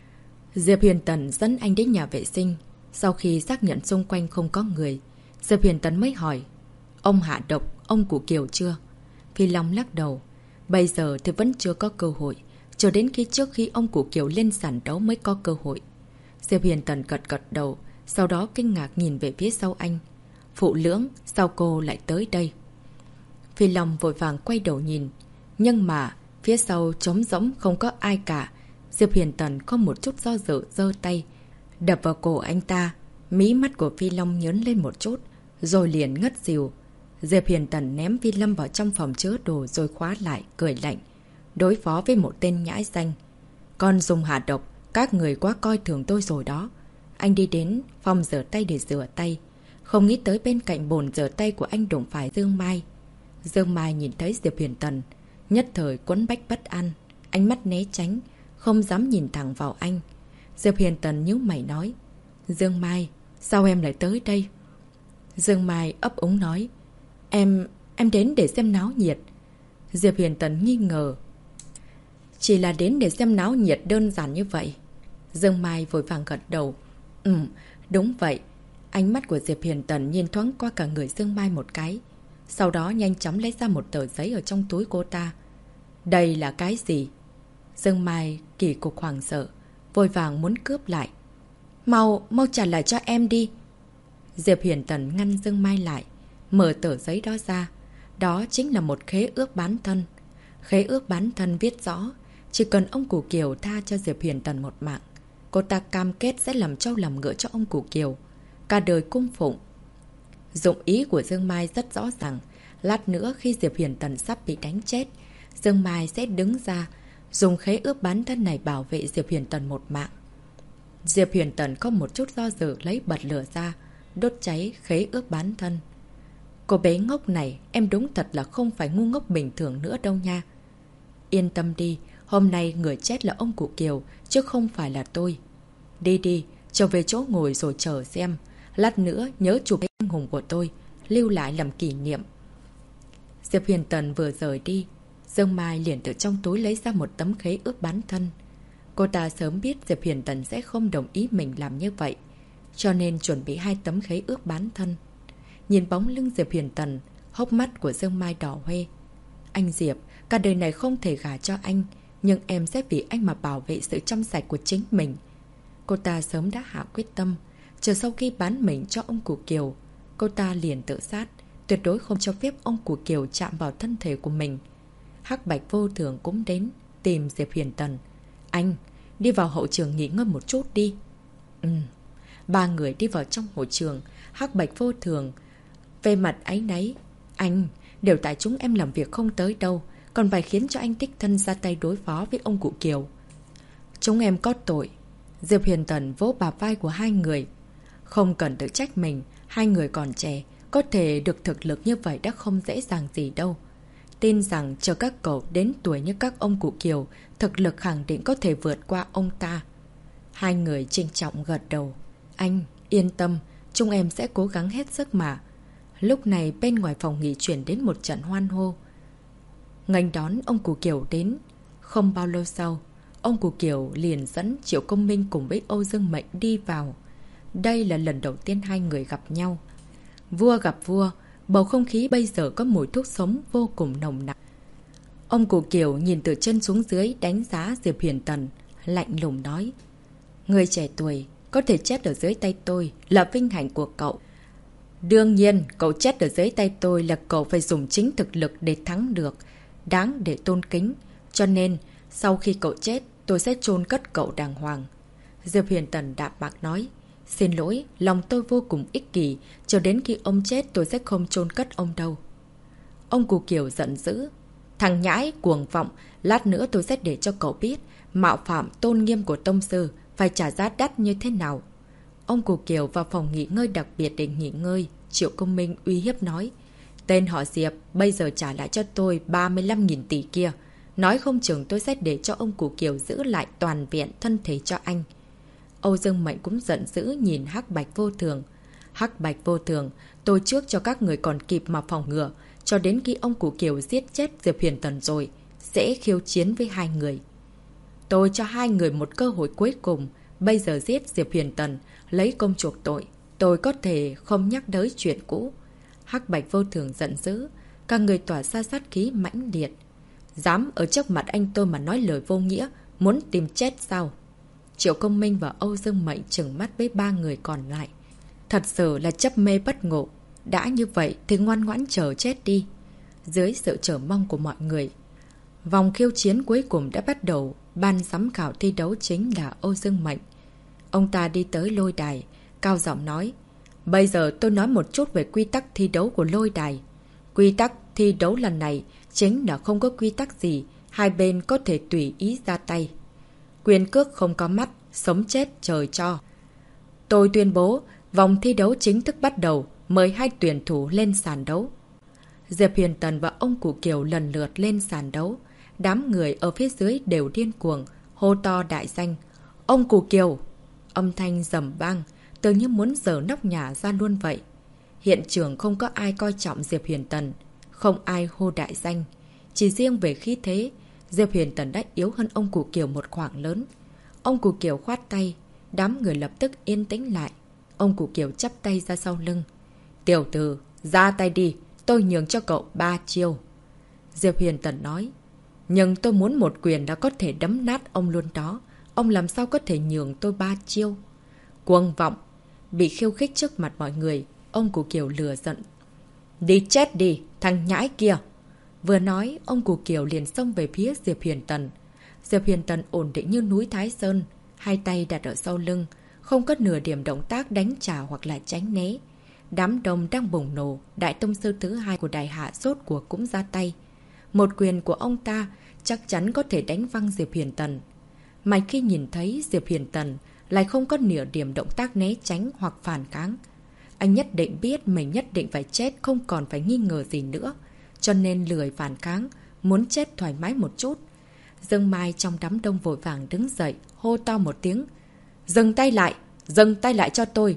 Diệp Hiền Tần dẫn anh đến nhà vệ sinh. Sau khi xác nhận xung quanh không có người, Diệp Hiền Tần mới hỏi, ông hạ độc ông cụ Kiều chưa? Phi Long lắc đầu, bây giờ thì vẫn chưa có cơ hội, chờ đến trước khi ông cụ Kiều lên sàn đấu mới có cơ hội. Diệp Hiền Tần gật gật đầu, sau đó kinh ngạc nhìn về phía sau anh. Phụ Lưỡng, sao cô lại tới đây? Phi Long vội vàng quay đầu nhìn, nhưng mà phía sau trống rỗng không có ai cả. Diệp Hiền Tần có một chút do dự, giơ tay đập vào cổ anh ta. Mí mắt của Phi Long nhớn lên một chút, rồi liền ngất xỉu. Diệp Hiền Tần ném Phi Long vào trong phòng chứa đồ rồi khóa lại, cười lạnh. Đối phó với một tên nhãi danh. Con dùng hạ độc, các người quá coi thường tôi rồi đó. Anh đi đến phòng rửa tay để rửa tay. Không nghĩ tới bên cạnh bồn rửa tay của anh đụng phải Dương Mai. Dương Mai nhìn thấy Diệp Hiền Tần, nhất thời quấn bách bất an, ánh mắt né tránh, không dám nhìn thẳng vào anh. Diệp Hiền Tần nhíu mày nói, Dương Mai, sao em lại tới đây? Dương Mai ấp úng nói, Em đến để xem náo nhiệt. Diệp Hiền Tần nghi ngờ, chỉ là đến để xem náo nhiệt đơn giản như vậy? Dương Mai vội vàng gật đầu, đúng vậy. Ánh mắt của Diệp Hiền Tần nhìn thoáng qua cả người Dương Mai một cái, sau đó nhanh chóng lấy ra một tờ giấy ở trong túi cô ta. Đây là cái gì? Dương Mai kỳ cục hoảng sợ, vội vàng muốn cướp lại. Mau trả lại cho em đi. Diệp Hiền Tần ngăn Dương Mai lại, mở tờ giấy đó ra. Đó chính là một khế ước bán thân. Khế ước bán thân viết rõ, chỉ cần ông cụ Kiều tha cho Diệp Hiền Tần một mạng, Cô ta cam kết sẽ làm trâu làm ngựa cho ông cụ Kiều. Cả đời cung phụng. Dụng ý của Dương Mai rất rõ ràng. Lát nữa khi Diệp Huyền Tần sắp bị đánh chết, Dương Mai sẽ đứng ra dùng khế ước bán thân này bảo vệ Diệp Huyền Tần một mạng. Diệp Huyền Tần không một chút do dự lấy bật lửa ra, đốt cháy khế ước bán thân. Cô bé ngốc này, em đúng thật là không phải ngu ngốc bình thường nữa đâu nha. Yên tâm đi, hôm nay người chết là ông cụ Kiều, chứ không phải là tôi. Đi đi, trở về chỗ ngồi rồi chờ xem. Lát nữa nhớ chụp anh hùng của tôi, lưu lại làm kỷ niệm. Diệp Huyền Tần vừa rời đi, Dương Mai liền từ trong túi lấy ra một tấm khế ước bán thân. Cô ta sớm biết Diệp Huyền Tần sẽ không đồng ý mình làm như vậy, cho nên chuẩn bị 2 tấm khế ước bán thân. Nhìn bóng lưng Diệp Huyền Tần, hốc mắt của Dương Mai đỏ hoe. Anh Diệp, cả đời này không thể gả cho anh, nhưng em sẽ vì anh mà bảo vệ sự trong sạch của chính mình. Cô ta sớm đã hạ quyết tâm, chờ sau khi bán mình cho ông cụ Kiều, cô ta liền tự sát, tuyệt đối không cho phép ông cụ Kiều chạm vào thân thể của mình. Hắc Bạch Vô Thường cũng đến tìm Diệp Huyền Tần. Anh, đi vào hậu trường nghỉ ngơi một chút đi. 3 người đi vào trong hậu trường. Hắc Bạch Vô Thường về mặt áy náy. Anh, đều tại chúng em làm việc không tới đâu, còn phải khiến cho anh đích thân ra tay đối phó với ông cụ Kiều. Chúng em có tội. Diệp Huyền Tần vỗ bả vai của 2 người. Không cần tự trách mình, 2 người còn trẻ, có thể được thực lực như vậy đã không dễ dàng gì đâu. Tin rằng chờ các cậu đến tuổi như các ông cụ Kiều, thực lực khẳng định có thể vượt qua ông ta. 2 người trinh trọng gật đầu. Anh, yên tâm, chúng em sẽ cố gắng hết sức mà. Lúc này bên ngoài phòng nghỉ chuyển đến một trận hoan hô. Nghênh đón ông cụ Kiều đến. Không bao lâu sau, ông cụ Kiều liền dẫn Triệu Công Minh cùng với Âu Dương Mệnh đi vào. Đây là lần đầu tiên 2 người gặp nhau. Vua gặp vua, bầu không khí bây giờ có mùi thuốc sống vô cùng nồng nặc. Ông cụ Kiều nhìn từ chân xuống dưới đánh giá Diệp Huyền Tần, lạnh lùng nói. Người trẻ tuổi, có thể chết ở dưới tay tôi là vinh hạnh của cậu. Đương nhiên, cậu chết ở dưới tay tôi là cậu phải dùng chính thực lực để thắng được, đáng để tôn kính. Cho nên, sau khi cậu chết, tôi sẽ chôn cất cậu đàng hoàng. Diệp Huyền Tần đạm bạc nói. Xin lỗi, lòng tôi vô cùng ích kỷ, cho đến khi ông chết tôi sẽ không chôn cất ông đâu. Ông cụ Kiều giận dữ. Thằng nhãi, cuồng vọng, lát nữa tôi sẽ để cho cậu biết, mạo phạm tôn nghiêm của tông sư, phải trả giá đắt như thế nào. Ông cụ Kiều vào phòng nghỉ ngơi đặc biệt để nghỉ ngơi. Triệu Công Minh uy hiếp nói. Tên họ Diệp, bây giờ trả lại cho tôi 35.000 tỷ kia. Nói không chừng tôi sẽ để cho ông cụ Kiều giữ lại toàn viện thân thể cho anh. Âu Dương Mệnh cũng giận dữ nhìn Hắc Bạch Vô Thường. Hắc Bạch Vô Thường, tôi trước cho các người còn kịp mà phòng ngừa, cho đến khi ông cụ Kiều giết chết Diệp Huyền Tần rồi, sẽ khiêu chiến với 2 người. Tôi cho 2 người một cơ hội cuối cùng, bây giờ giết Diệp Huyền Tần, lấy công chuộc tội, tôi có thể không nhắc tới chuyện cũ. Hắc Bạch Vô Thường giận dữ, các người tỏa ra sát khí mãnh liệt. Dám ở trước mặt anh tôi mà nói lời vô nghĩa, muốn tìm chết sao? Triệu Công Minh và Âu Dương Mệnh trừng mắt với 3 người còn lại. Thật sự là chấp mê bất ngộ. Đã như vậy thì ngoan ngoãn chờ chết đi. Dưới sự chờ mong của mọi người, vòng khiêu chiến cuối cùng đã bắt đầu. Ban giám khảo thi đấu chính là Âu Dương Mệnh. Ông ta đi tới lôi đài, cao giọng nói. Bây giờ tôi nói một chút về quy tắc thi đấu của lôi đài. Quy tắc thi đấu lần này chính là không có quy tắc gì, hai bên có thể tùy ý ra tay. Quyền cước không có mắt, sống chết trời cho. Tôi tuyên bố, vòng thi đấu chính thức bắt đầu, mời 2 tuyển thủ lên sàn đấu. Diệp Huyền Tần và ông cụ Kiều lần lượt lên sàn đấu. Đám người ở phía dưới đều điên cuồng, hô to đại danh. Ông cụ Kiều! Âm thanh rầm vang, tưởng như muốn giở nóc nhà ra luôn vậy. Hiện trường không có ai coi trọng Diệp Huyền Tần, không ai hô đại danh. Chỉ riêng về khí thế, Diệp Huyền Tần đã yếu hơn ông cụ Kiều một khoảng lớn. Ông cụ Kiều khoát tay, đám người lập tức yên tĩnh lại. Ông cụ Kiều chắp tay ra sau lưng. Tiểu tử, ra tay đi, tôi nhường cho cậu 3 chiêu. Diệp Huyền Tần nói. Nhưng tôi muốn một quyền đã có thể đấm nát ông luôn đó. Ông làm sao có thể nhường tôi 3 chiêu? Cuồng vọng. Bị khiêu khích trước mặt mọi người, ông cụ Kiều lừa giận. Đi chết đi, thằng nhãi kia! Vừa nói, ông cụ Kiều liền xông về phía Diệp Huyền Tần. Diệp Huyền Tần ổn định như núi Thái Sơn. hai tay đặt ở sau lưng, không có nửa điểm động tác đánh trả hoặc là tránh né. Đám đông đang bùng nổ, đại tông sư thứ hai của đại hạ rốt cuộc cũng ra tay. Một quyền của ông ta chắc chắn có thể đánh văng Diệp Huyền Tần. Mà khi nhìn thấy Diệp Huyền Tần lại không có nửa điểm động tác né tránh hoặc phản kháng. Anh nhất định biết mình nhất định phải chết, không còn phải nghi ngờ gì nữa. Cho nên lười phản kháng, muốn chết thoải mái một chút. Dương Mai trong đám đông vội vàng đứng dậy, hô to một tiếng. Dừng tay lại cho tôi.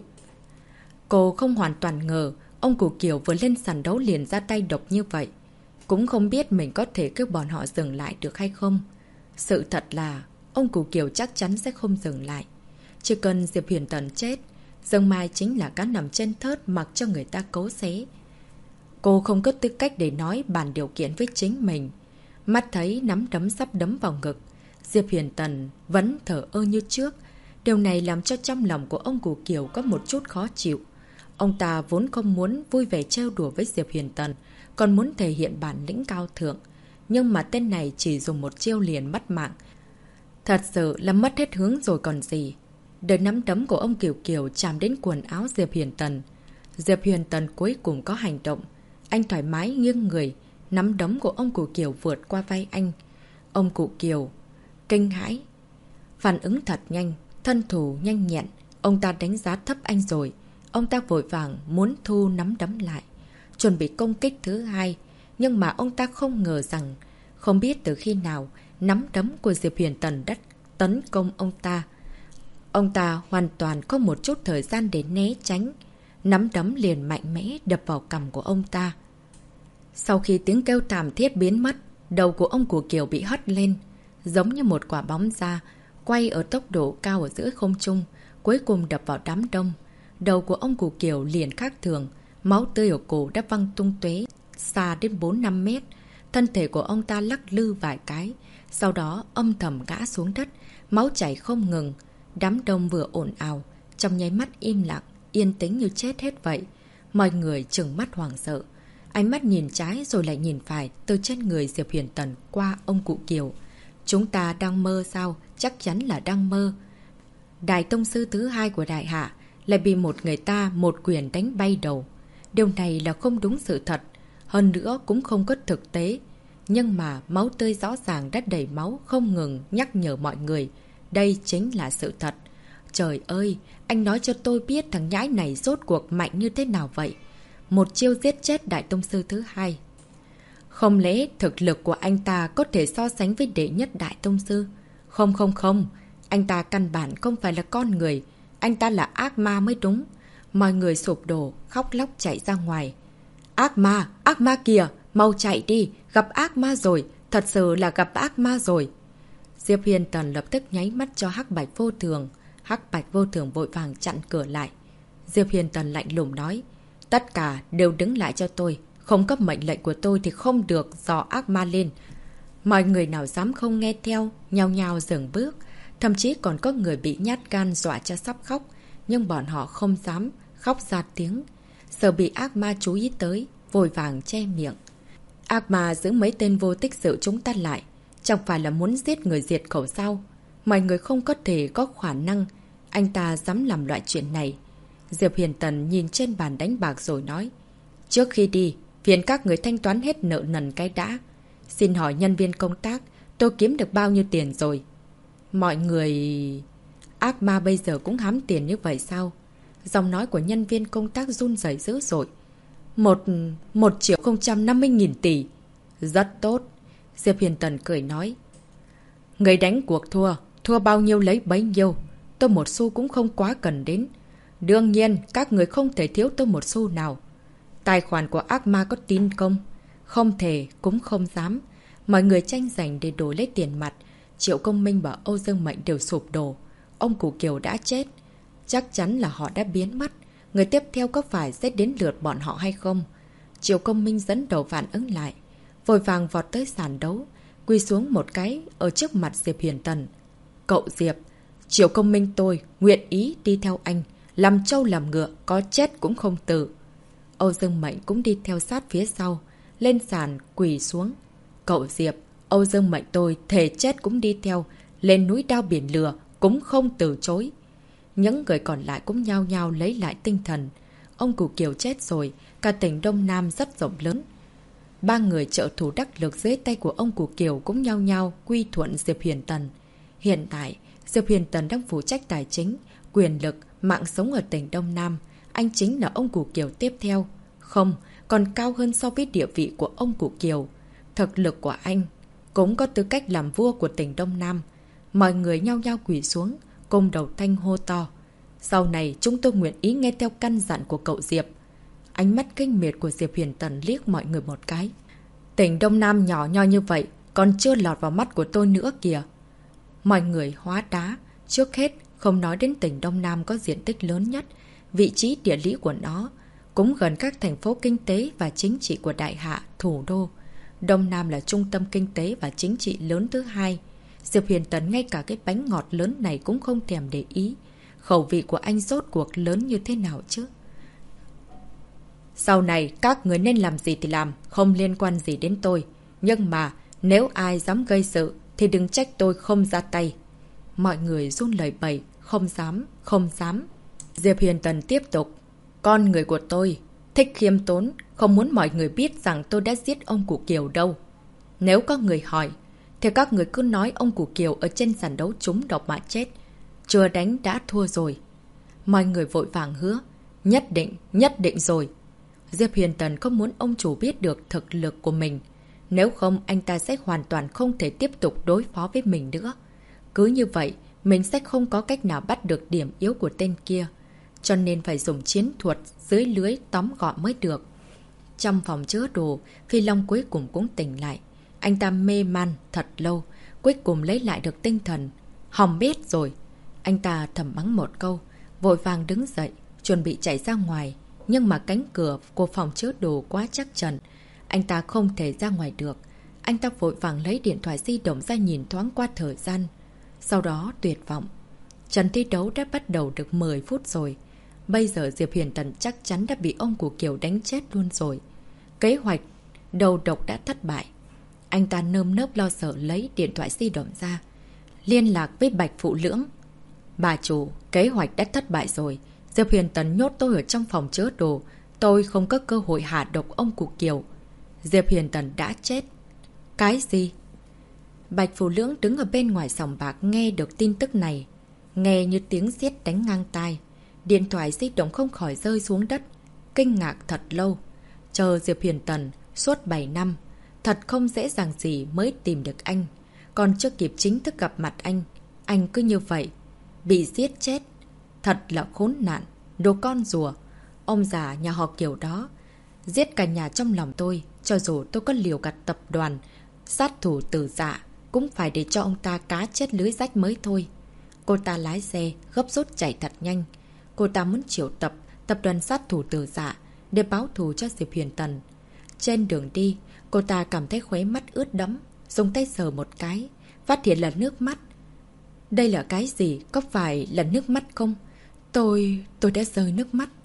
Cô không hoàn toàn ngờ, ông Cụ Kiều vừa lên sàn đấu liền ra tay độc như vậy. Cũng không biết mình có thể kêu bọn họ dừng lại được hay không. Sự thật là, ông Cụ Kiều chắc chắn sẽ không dừng lại. Chỉ cần Diệp Huyền Tần chết, Dương Mai chính là cá nằm trên thớt mặc cho người ta cấu xé. Cô không có tư cách để nói bàn điều kiện với chính mình. Mắt thấy nắm đấm sắp đấm vào ngực, Diệp Huyền Tần vẫn thở ơ như trước. Điều này làm cho trong lòng của ông Cụ Kiều có một chút khó chịu. Ông ta vốn không muốn vui vẻ trêu đùa với Diệp Huyền Tần, còn muốn thể hiện bản lĩnh cao thượng. Nhưng mà tên này chỉ dùng một chiêu liền mất mạng. Thật sự là mất hết hướng rồi còn gì. Đợt nắm đấm của ông Kiều Kiều chạm đến quần áo Diệp Huyền Tần. Diệp Huyền Tần cuối cùng có hành động. Anh thoải mái nghiêng người, nắm đấm của ông Cụ Kiều vượt qua vai anh. Ông Cụ Kiều kinh hãi, phản ứng thật nhanh, thân thủ nhanh nhẹn. Ông ta đánh giá thấp anh rồi. Ông ta vội vàng muốn thu nắm đấm lại, chuẩn bị công kích thứ hai. Nhưng mà ông ta không ngờ rằng, không biết từ khi nào, nắm đấm của Diệp Huyền Tần đã tấn công ông ta. Ông ta hoàn toàn có một chút thời gian để né tránh. Nắm đấm liền mạnh mẽ đập vào cằm của ông ta. Sau khi tiếng kêu thảm thiết biến mất, đầu của ông Cụ Kiều bị hất lên, giống như một quả bóng da, quay ở tốc độ cao ở giữa không trung, cuối cùng đập vào đám đông. Đầu của ông Cụ Kiều liền khác thường, máu tươi ở cổ đã văng tung tóe xa đến 4-5 mét. Thân thể của ông ta lắc lư vài cái, sau đó âm thầm ngã xuống đất, máu chảy không ngừng. Đám đông vừa ồn ào, trong nháy mắt im lặng, yên tĩnh như chết hết vậy. Mọi người trừng mắt hoảng sợ. Ánh mắt nhìn trái rồi lại nhìn phải, từ trên người Diệp Huyền Tần qua ông Cụ Kiều. Chúng ta đang mơ sao? Chắc chắn là đang mơ. Đại tông sư thứ hai của đại hạ lại bị một người ta một quyền đánh bay đầu. Điều này là không đúng sự thật, hơn nữa cũng không có thực tế. Nhưng mà máu tươi rõ ràng đã đầy máu, không ngừng nhắc nhở mọi người. Đây chính là sự thật. Trời ơi, anh nói cho tôi biết thằng nhãi này rốt cuộc mạnh như thế nào vậy? Một chiêu giết chết đại tông sư thứ hai. Không lẽ thực lực của anh ta có thể so sánh với đệ nhất đại tông sư? Không. Anh ta căn bản không phải là con người. Anh ta là ác ma mới đúng. Mọi người sụp đổ, khóc lóc chạy ra ngoài. Ác ma kìa, mau chạy đi, gặp ác ma rồi, thật sự là gặp ác ma rồi. Diệp Huyền Tần lập tức nháy mắt cho Hắc Bạch Vô Thường. Hắc Bạch Vô Thường vội vàng chặn cửa lại. Diệp Huyền Tần lạnh lùng nói, tất cả đều đứng lại cho tôi. Không cấp mệnh lệnh của tôi thì không được dò ác ma lên. Mọi người nào dám không nghe theo, nhao nhao dừng bước. Thậm chí còn có người bị nhát gan dọa cho sắp khóc. Nhưng bọn họ không dám khóc ra tiếng, sợ bị ác ma chú ý tới, vội vàng che miệng. Ác ma giữ mấy tên vô tích sự chúng ta lại, chẳng phải là muốn giết người diệt khẩu sao? Mọi người không có thể có khả năng anh ta dám làm loại chuyện này. Diệp Huyền Tần nhìn trên bàn đánh bạc rồi nói, trước khi đi, phiền các người thanh toán hết nợ nần cái đã. Xin hỏi nhân viên công tác, tôi kiếm được bao nhiêu tiền rồi? Mọi người... Ác ma bây giờ cũng hám tiền như vậy sao? Giọng nói của nhân viên công tác run rẩy dữ dội. 1.050.000 tỷ. Rất tốt. Diệp Huyền Tần cười nói. Người đánh cuộc thua bao nhiêu lấy bấy nhiêu. Tôi một xu cũng không quá cần đến. Đương nhiên, các người không thể thiếu tôi một xu nào. Tài khoản của ác ma có tin không? Không thể, cũng không dám. Mọi người tranh giành để đổi lấy tiền mặt. Triệu Công Minh và Âu Dương Mệnh đều sụp đổ. Ông Cụ Kiều đã chết. Chắc chắn là họ đã biến mất. Người tiếp theo có phải sẽ đến lượt bọn họ hay không? Triệu Công Minh dẫn đầu phản ứng lại. Vội vàng vọt tới sàn đấu. Quỳ xuống một cái ở trước mặt Diệp Huyền Tần. Cậu Diệp, Triệu Công Minh tôi nguyện ý đi theo anh. Làm trâu làm ngựa, có chết cũng không từ. Âu Dương Mệnh cũng đi theo sát phía sau. Lên sàn quỳ xuống. Cậu Diệp, Âu Dương Mệnh tôi thề chết cũng đi theo. Lên núi đao biển lửa cũng không từ chối. Những người còn lại cũng nhao nhao lấy lại tinh thần. Ông cụ Kiều chết rồi, cả tỉnh Đông Nam rất rộng lớn. Ba người trợ thủ đắc lực dưới tay của ông cụ Kiều cũng nhao nhao quy thuận Diệp Huyền Tần. Hiện tại, Diệp Huyền Tần đang phụ trách tài chính, quyền lực, mạng sống ở tỉnh Đông Nam. Anh chính là ông cụ Kiều tiếp theo. Không, còn cao hơn so với địa vị của ông cụ Kiều. Thực lực của anh cũng có tư cách làm vua của tỉnh Đông Nam. Mọi người nhao nhao quỳ xuống, cùng đầu thanh hô to. Sau này chúng tôi nguyện ý nghe theo căn dặn của cậu Diệp. Ánh mắt kinh miệt của Diệp Huyền Tần liếc mọi người một cái. Tỉnh Đông Nam nhỏ nho như vậy, còn chưa lọt vào mắt của tôi nữa kìa. Mọi người hóa đá. Trước hết, không nói đến tỉnh Đông Nam có diện tích lớn nhất, vị trí địa lý của nó cũng gần các thành phố kinh tế và chính trị của Đại Hạ, thủ đô. Đông Nam là trung tâm kinh tế và chính trị lớn thứ hai. Diệp Huyền Tần ngay cả cái bánh ngọt lớn này cũng không thèm để ý. Khẩu vị của anh rốt cuộc lớn như thế nào chứ? Sau này, các người nên làm gì thì làm, không liên quan gì đến tôi. Nhưng mà, nếu ai dám gây sự, thì đừng trách tôi không ra tay. Mọi người run lẩy bẩy, không dám, không dám. Diệp Huyền Tần tiếp tục. Con người của tôi, thích khiêm tốn, không muốn mọi người biết rằng tôi đã giết ông cụ Kiều đâu. Nếu có người hỏi, thì các người cứ nói ông cụ Kiều ở trên sàn đấu trúng độc mà chết. Chưa đánh đã thua rồi. Mọi người vội vàng hứa. Nhất định rồi. Diệp Huyền Tần không muốn ông chủ biết được thực lực của mình. Nếu không, anh ta sẽ hoàn toàn không thể tiếp tục đối phó với mình nữa. Cứ như vậy, mình sẽ không có cách nào bắt được điểm yếu của tên kia. Cho nên phải dùng chiến thuật dưới lưới tóm gọn mới được. Trong phòng chứa đồ, Phi Long cuối cùng cũng tỉnh lại. Anh ta mê man thật lâu, cuối cùng lấy lại được tinh thần. Hỏng biết rồi. Anh ta thầm mắng một câu, vội vàng đứng dậy, chuẩn bị chạy ra ngoài. Nhưng mà cánh cửa của phòng chứa đồ quá chắc chắn. Anh ta không thể ra ngoài được. Anh ta vội vàng lấy điện thoại di động ra nhìn thoáng qua thời gian. Sau đó tuyệt vọng. Trận thi đấu đã bắt đầu được 10 phút rồi. Bây giờ Diệp Huyền Tần chắc chắn đã bị ông của Kiều đánh chết luôn rồi. Kế hoạch đầu độc đã thất bại. Anh ta nơm nớp lo sợ lấy điện thoại di động ra. Liên lạc với Bạch Phụ Lưỡng. Bà chủ, kế hoạch đã thất bại rồi. Diệp Huyền Tần nhốt tôi ở trong phòng chứa đồ. Tôi không có cơ hội hạ độc ông cụ Kiều. Diệp Huyền Tần đã chết. Cái gì? Bạch Phụ Lưỡng đứng ở bên ngoài sòng bạc nghe được tin tức này. Nghe như tiếng giết đánh ngang tai. Điện thoại di động không khỏi rơi xuống đất. Kinh ngạc thật lâu. Chờ Diệp Huyền Tần suốt 7 năm. Thật không dễ dàng gì mới tìm được anh. Còn chưa kịp chính thức gặp mặt anh cứ như vậy bị giết chết. Thật là khốn nạn. Đồ con rùa. Ông già nhà họ Kiều đó giết cả nhà trong lòng tôi. Cho dù tôi có liều gặt tập đoàn sát thủ Tử Dạ, cũng phải để cho ông ta cá chết lưới rách mới thôi. Cô ta lái xe gấp rút chạy thật nhanh. Cô ta muốn triệu tập tập đoàn sát thủ Tử Dạ để báo thù cho Diệp Huyền Tần. Trên đường đi, cô ta cảm thấy khóe mắt ướt đẫm, dùng tay sờ một cái, phát hiện là nước mắt. Đây là cái gì? Có phải là nước mắt không? Tôi đã rơi nước mắt.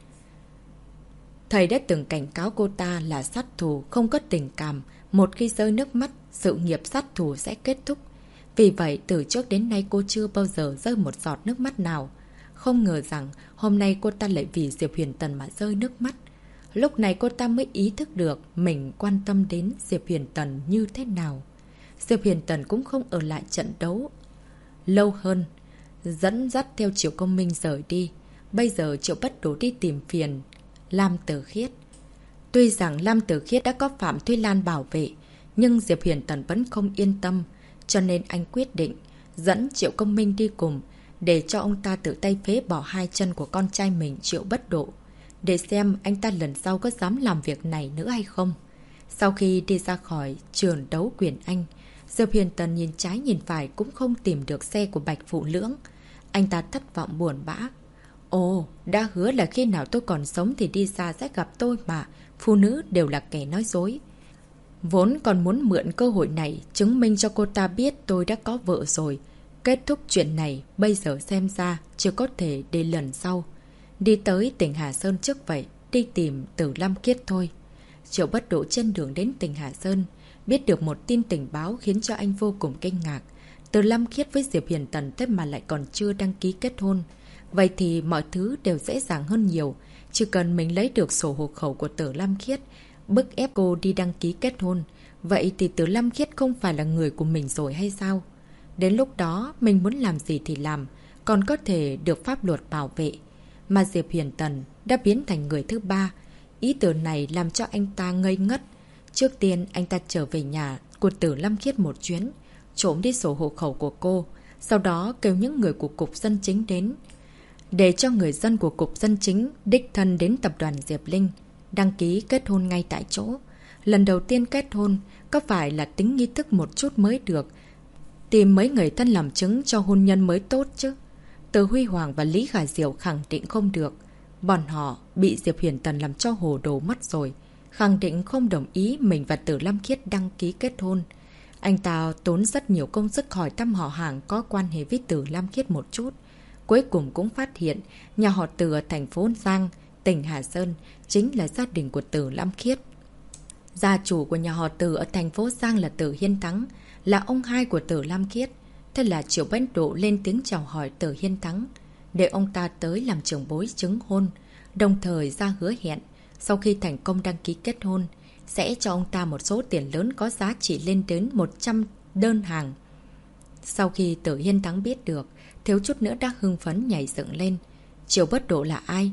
Thầy đã từng cảnh cáo cô ta là sát thủ không có tình cảm. Một khi rơi nước mắt, sự nghiệp sát thủ sẽ kết thúc. Vì vậy, từ trước đến nay cô chưa bao giờ rơi một giọt nước mắt nào. Không ngờ rằng hôm nay cô ta lại vì Diệp Huyền Tần mà rơi nước mắt. Lúc này cô ta mới ý thức được mình quan tâm đến Diệp Huyền Tần như thế nào. Diệp Huyền Tần cũng không ở lại trận đấu lâu hơn. Dẫn dắt theo Triệu Công Minh rời đi. Bây giờ Triệu Bất Đổ đi tìm phiền Lam Tử Khiết. Tuy rằng Lam Tử Khiết đã có Phạm Thuy Lan bảo vệ, nhưng Diệp Huyền Tần vẫn không yên tâm. Cho nên anh quyết định dẫn Triệu Công Minh đi cùng, để cho ông ta tự tay phế bỏ hai chân của con trai mình Triệu Bất Độ, để xem anh ta lần sau có dám làm việc này nữa hay không. Sau khi đi ra khỏi trường đấu quyền Anh, Diệp Huyền Tần nhìn trái nhìn phải cũng không tìm được xe của Bạch Phụ Lưỡng. Anh ta thất vọng buồn bã. Ồ, đã hứa là khi nào tôi còn sống thì đi xa sẽ gặp tôi mà. Phụ nữ đều là kẻ nói dối. Vốn còn muốn mượn cơ hội này chứng minh cho cô ta biết tôi đã có vợ rồi. Kết thúc chuyện này, bây giờ xem ra chưa có thể để lần sau. Đi tới tỉnh Hà Sơn trước vậy, đi tìm Tử Lam Kiết thôi. Triệu Bất Độ trên đường đến tỉnh Hà Sơn, biết được một tin tình báo khiến cho anh vô cùng kinh ngạc. Từ Lam Khiết với Diệp Hiền Tần thế mà lại còn chưa đăng ký kết hôn. Vậy thì mọi thứ đều dễ dàng hơn nhiều. Chỉ cần mình lấy được sổ hộ khẩu của Từ Lam Khiết, bức ép cô đi đăng ký kết hôn. Vậy thì Từ Lam Khiết không phải là người của mình rồi hay sao? Đến lúc đó, mình muốn làm gì thì làm, còn có thể được pháp luật bảo vệ. Mà Diệp Hiền Tần đã biến thành người thứ ba. Ý tưởng này làm cho anh ta ngây ngất. Trước tiên, anh ta trở về nhà của Từ Lam Khiết một chuyến, trộm đi sổ hộ khẩu của cô. Sau đó kêu những người của Cục Dân Chính đến, để cho người dân của Cục Dân Chính đích thân đến tập đoàn Diệp Linh, đăng ký kết hôn ngay tại chỗ. Lần đầu tiên kết hôn, có phải là tính nghi thức một chút mới được. Tìm mấy người thân làm chứng cho hôn nhân mới tốt chứ. Từ Huy Hoàng và Lý Khả Diệu khẳng định không được. Bọn họ bị Diệp Hiền Tần làm cho hồ đồ mất rồi. Khẳng định không đồng ý mình và Từ Lam Khiết đăng ký kết hôn. Anh ta tốn rất nhiều công sức hỏi thăm họ hàng có quan hệ với Từ Lam Khiết một chút. Cuối cùng cũng phát hiện nhà họ Từ ở thành phố Giang, tỉnh Hà Sơn chính là gia đình của Từ Lam Khiết. Gia chủ của nhà họ Từ ở thành phố Giang là Từ Hiên Thắng, là ông hai của Từ Lam Khiết. Thế là Triệu Bách Độ lên tiếng chào hỏi Từ Hiên Thắng, để ông ta tới làm trưởng bối chứng hôn, đồng thời ra hứa hẹn sau khi thành công đăng ký kết hôn sẽ cho ông ta một số tiền lớn có giá trị lên đến 100 đơn hàng. Sau khi Từ Hiên Thắng biết được, thiếu chút nữa đã hưng phấn nhảy dựng lên. Triệu Bất Độ là ai?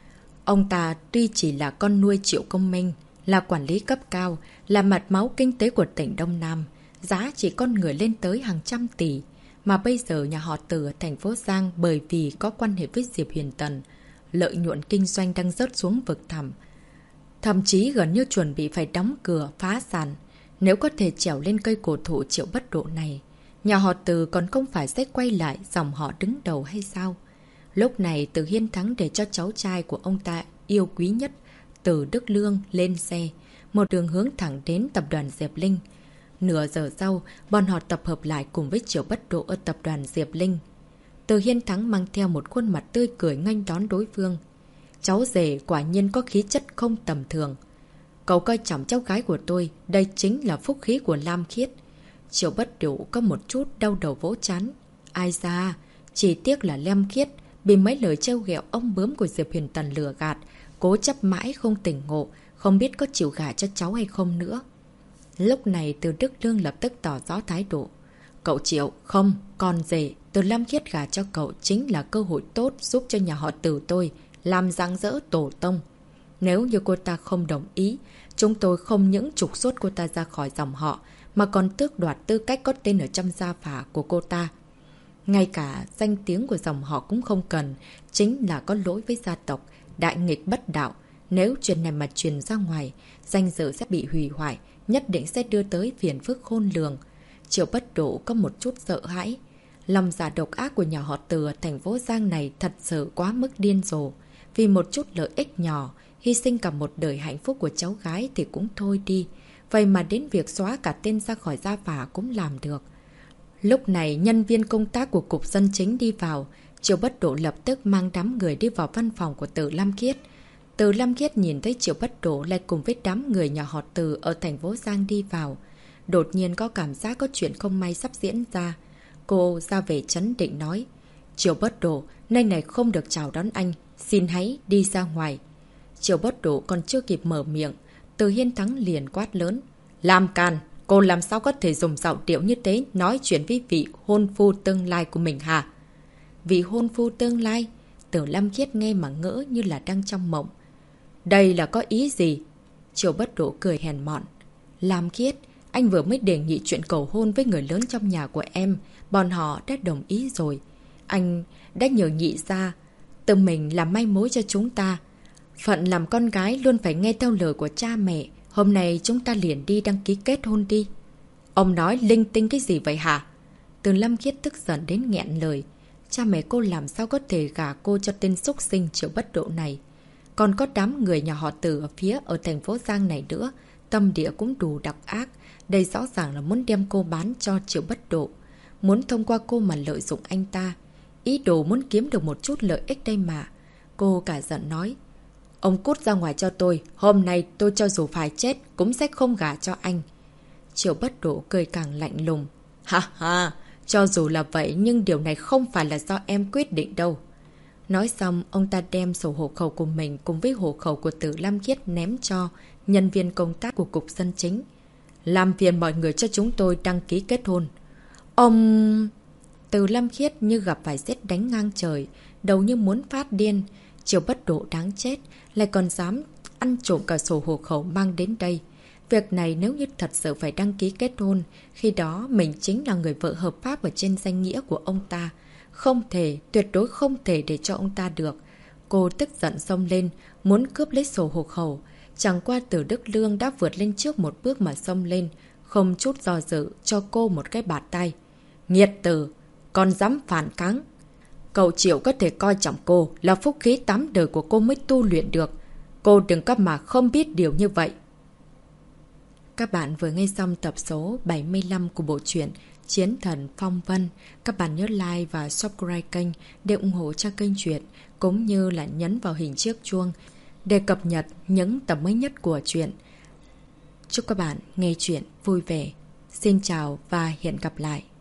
Ông ta tuy chỉ là con nuôi Triệu Công Minh, là quản lý cấp cao, là mạch máu kinh tế của tỉnh Đông Nam, giá trị con người lên tới hàng trăm tỷ. Mà bây giờ nhà họ Từ ở thành phố Giang bởi vì có quan hệ với Diệp Hiền Tần, lợi nhuận kinh doanh đang rớt xuống vực thẳm. Thậm chí gần như chuẩn bị phải đóng cửa, phá sản. Nếu có thể trèo lên cây cổ thụ Triệu Bất Độ này, nhà họ Từ còn không phải sẽ quay lại dòng họ đứng đầu hay sao? Lúc này Từ Hiên Thắng để cho cháu trai của ông ta yêu quý nhất, Từ Đức Lương lên xe, một đường hướng thẳng đến tập đoàn Diệp Linh. Nửa giờ sau, bọn họ tập hợp lại cùng với Triệu Bất Độ ở tập đoàn Diệp Linh. Từ Hiên Thắng mang theo một khuôn mặt tươi cười nghênh đón đối phương. Cháu rể quả nhiên có khí chất không tầm thường. Cậu coi trọng cháu gái của tôi, đây chính là phúc khí của Lam Khiết. Triệu Bất Độ có một chút đau đầu vỗ trán. Ai ra, chỉ tiếc là Lam Khiết bị mấy lời trêu ghẹo ông bướm của Diệp Hiền Tần lừa gạt, cố chấp mãi không tỉnh ngộ, không biết có chịu gả cho cháu hay không nữa. Lúc này Từ Đức Lương lập tức tỏ rõ thái độ. Cậu Triệu, không, con rể, Từ Lam Khiết gả cho cậu chính là cơ hội tốt giúp cho nhà họ Từ tôi làm rạng rỡ tổ tông. Nếu như cô ta không đồng ý, chúng tôi không những trục xuất cô ta ra khỏi dòng họ, mà còn tước đoạt tư cách có tên ở trong gia phả của cô ta. Ngay cả danh tiếng của dòng họ cũng không cần, chính là có lỗi với gia tộc, đại nghịch bất đạo. Nếu chuyện này mà truyền ra ngoài, danh dự sẽ bị hủy hoại, nhất định sẽ đưa tới phiền phức khôn lường. Triệu Bất Độ có một chút sợ hãi. Lòng dạ độc ác của nhà họ Từ ở thành phố Giang này thật sự quá mức điên rồ. Vì một chút lợi ích nhỏ, hy sinh cả một đời hạnh phúc của cháu gái thì cũng thôi đi. Vậy mà đến việc xóa cả tên ra khỏi gia phả cũng làm được. Lúc này nhân viên công tác của Cục Dân Chính đi vào. Triệu Bất Độ lập tức mang đám người đi vào văn phòng của Từ Lam Khiết. Từ Lam Khiết nhìn thấy Triệu Bất Độ lại cùng với đám người nhà họ Từ ở thành phố Giang đi vào. Đột nhiên có cảm giác có chuyện không may sắp diễn ra. Cô ra về trấn định nói. Triệu Bất Độ, nơi này không được chào đón anh. Xin hãy đi ra ngoài. Triệu Bất Độ còn chưa kịp mở miệng, Từ Hiên Thắng liền quát lớn. Làm càn, cô làm sao có thể dùng giọng điệu như thế nói chuyện với vị hôn phu tương lai của mình hả? Vị hôn phu tương lai? Từ Lam Khiết nghe mà ngỡ như là đang trong mộng. Đây là có ý gì? Triệu Bất Độ cười hèn mọn. Lam Khiết, anh vừa mới đề nghị chuyện cầu hôn với người lớn trong nhà của em. Bọn họ đã đồng ý rồi. Anh đã nhờ nhị ra tự mình làm may mối cho chúng ta. Phận làm con gái luôn phải nghe theo lời của cha mẹ. Hôm nay chúng ta liền đi đăng ký kết hôn đi. Ông nói linh tinh cái gì vậy hả? Từ Lam Khiết tức giận đến nghẹn lời. Cha mẹ cô làm sao có thể gả cô cho tên xúc sinh Triệu Bất Độ này. Còn có đám người nhà họ Từ ở phía ở thành phố Giang này nữa. Tâm địa cũng đủ độc ác. Đây rõ ràng là muốn đem cô bán cho Triệu Bất Độ. Muốn thông qua cô mà lợi dụng anh ta. Ý đồ muốn kiếm được một chút lợi ích đây mà. Cô cả giận nói. Ông cút ra ngoài cho tôi. Hôm nay tôi cho dù phải chết cũng sẽ không gả cho anh. Triệu Bất Độ cười càng lạnh lùng. Ha ha, Cho dù là vậy nhưng điều này không phải là do em quyết định đâu. Nói xong, ông ta đem sổ hộ khẩu của mình cùng với hộ khẩu của Từ Lam Khiết ném cho nhân viên công tác của Cục Dân Chính. Làm phiền mọi người cho chúng tôi đăng ký kết hôn. Ông... Từ Lam Khiết như gặp phải sét đánh ngang trời, đầu như muốn phát điên. Chiều bất độ đáng chết, lại còn dám ăn trộm cả sổ hộ khẩu mang đến đây. Việc này nếu như thật sự phải đăng ký kết hôn, khi đó mình chính là người vợ hợp pháp ở trên danh nghĩa của ông ta. Không thể, tuyệt đối không thể để cho ông ta được. Cô tức giận xông lên, muốn cướp lấy sổ hộ khẩu. Chẳng qua Từ Đức Lương đã vượt lên trước một bước mà xông lên, không chút do dự cho cô một cái bạt tay. Nghiệt tử, còn dám phản kháng. Cậu Triệu có thể coi trọng cô là phúc khí 8 đời của cô mới tu luyện được. Cô đừng có mà không biết điều như vậy. Các bạn vừa nghe xong tập số 75 của bộ truyện Chiến Thần Phong Vân. Các bạn nhớ like và subscribe kênh để ủng hộ cho kênh truyện, cũng như là nhấn vào hình chiếc chuông để cập nhật những tập mới nhất của truyện. Chúc các bạn nghe truyện vui vẻ. Xin chào và hẹn gặp lại.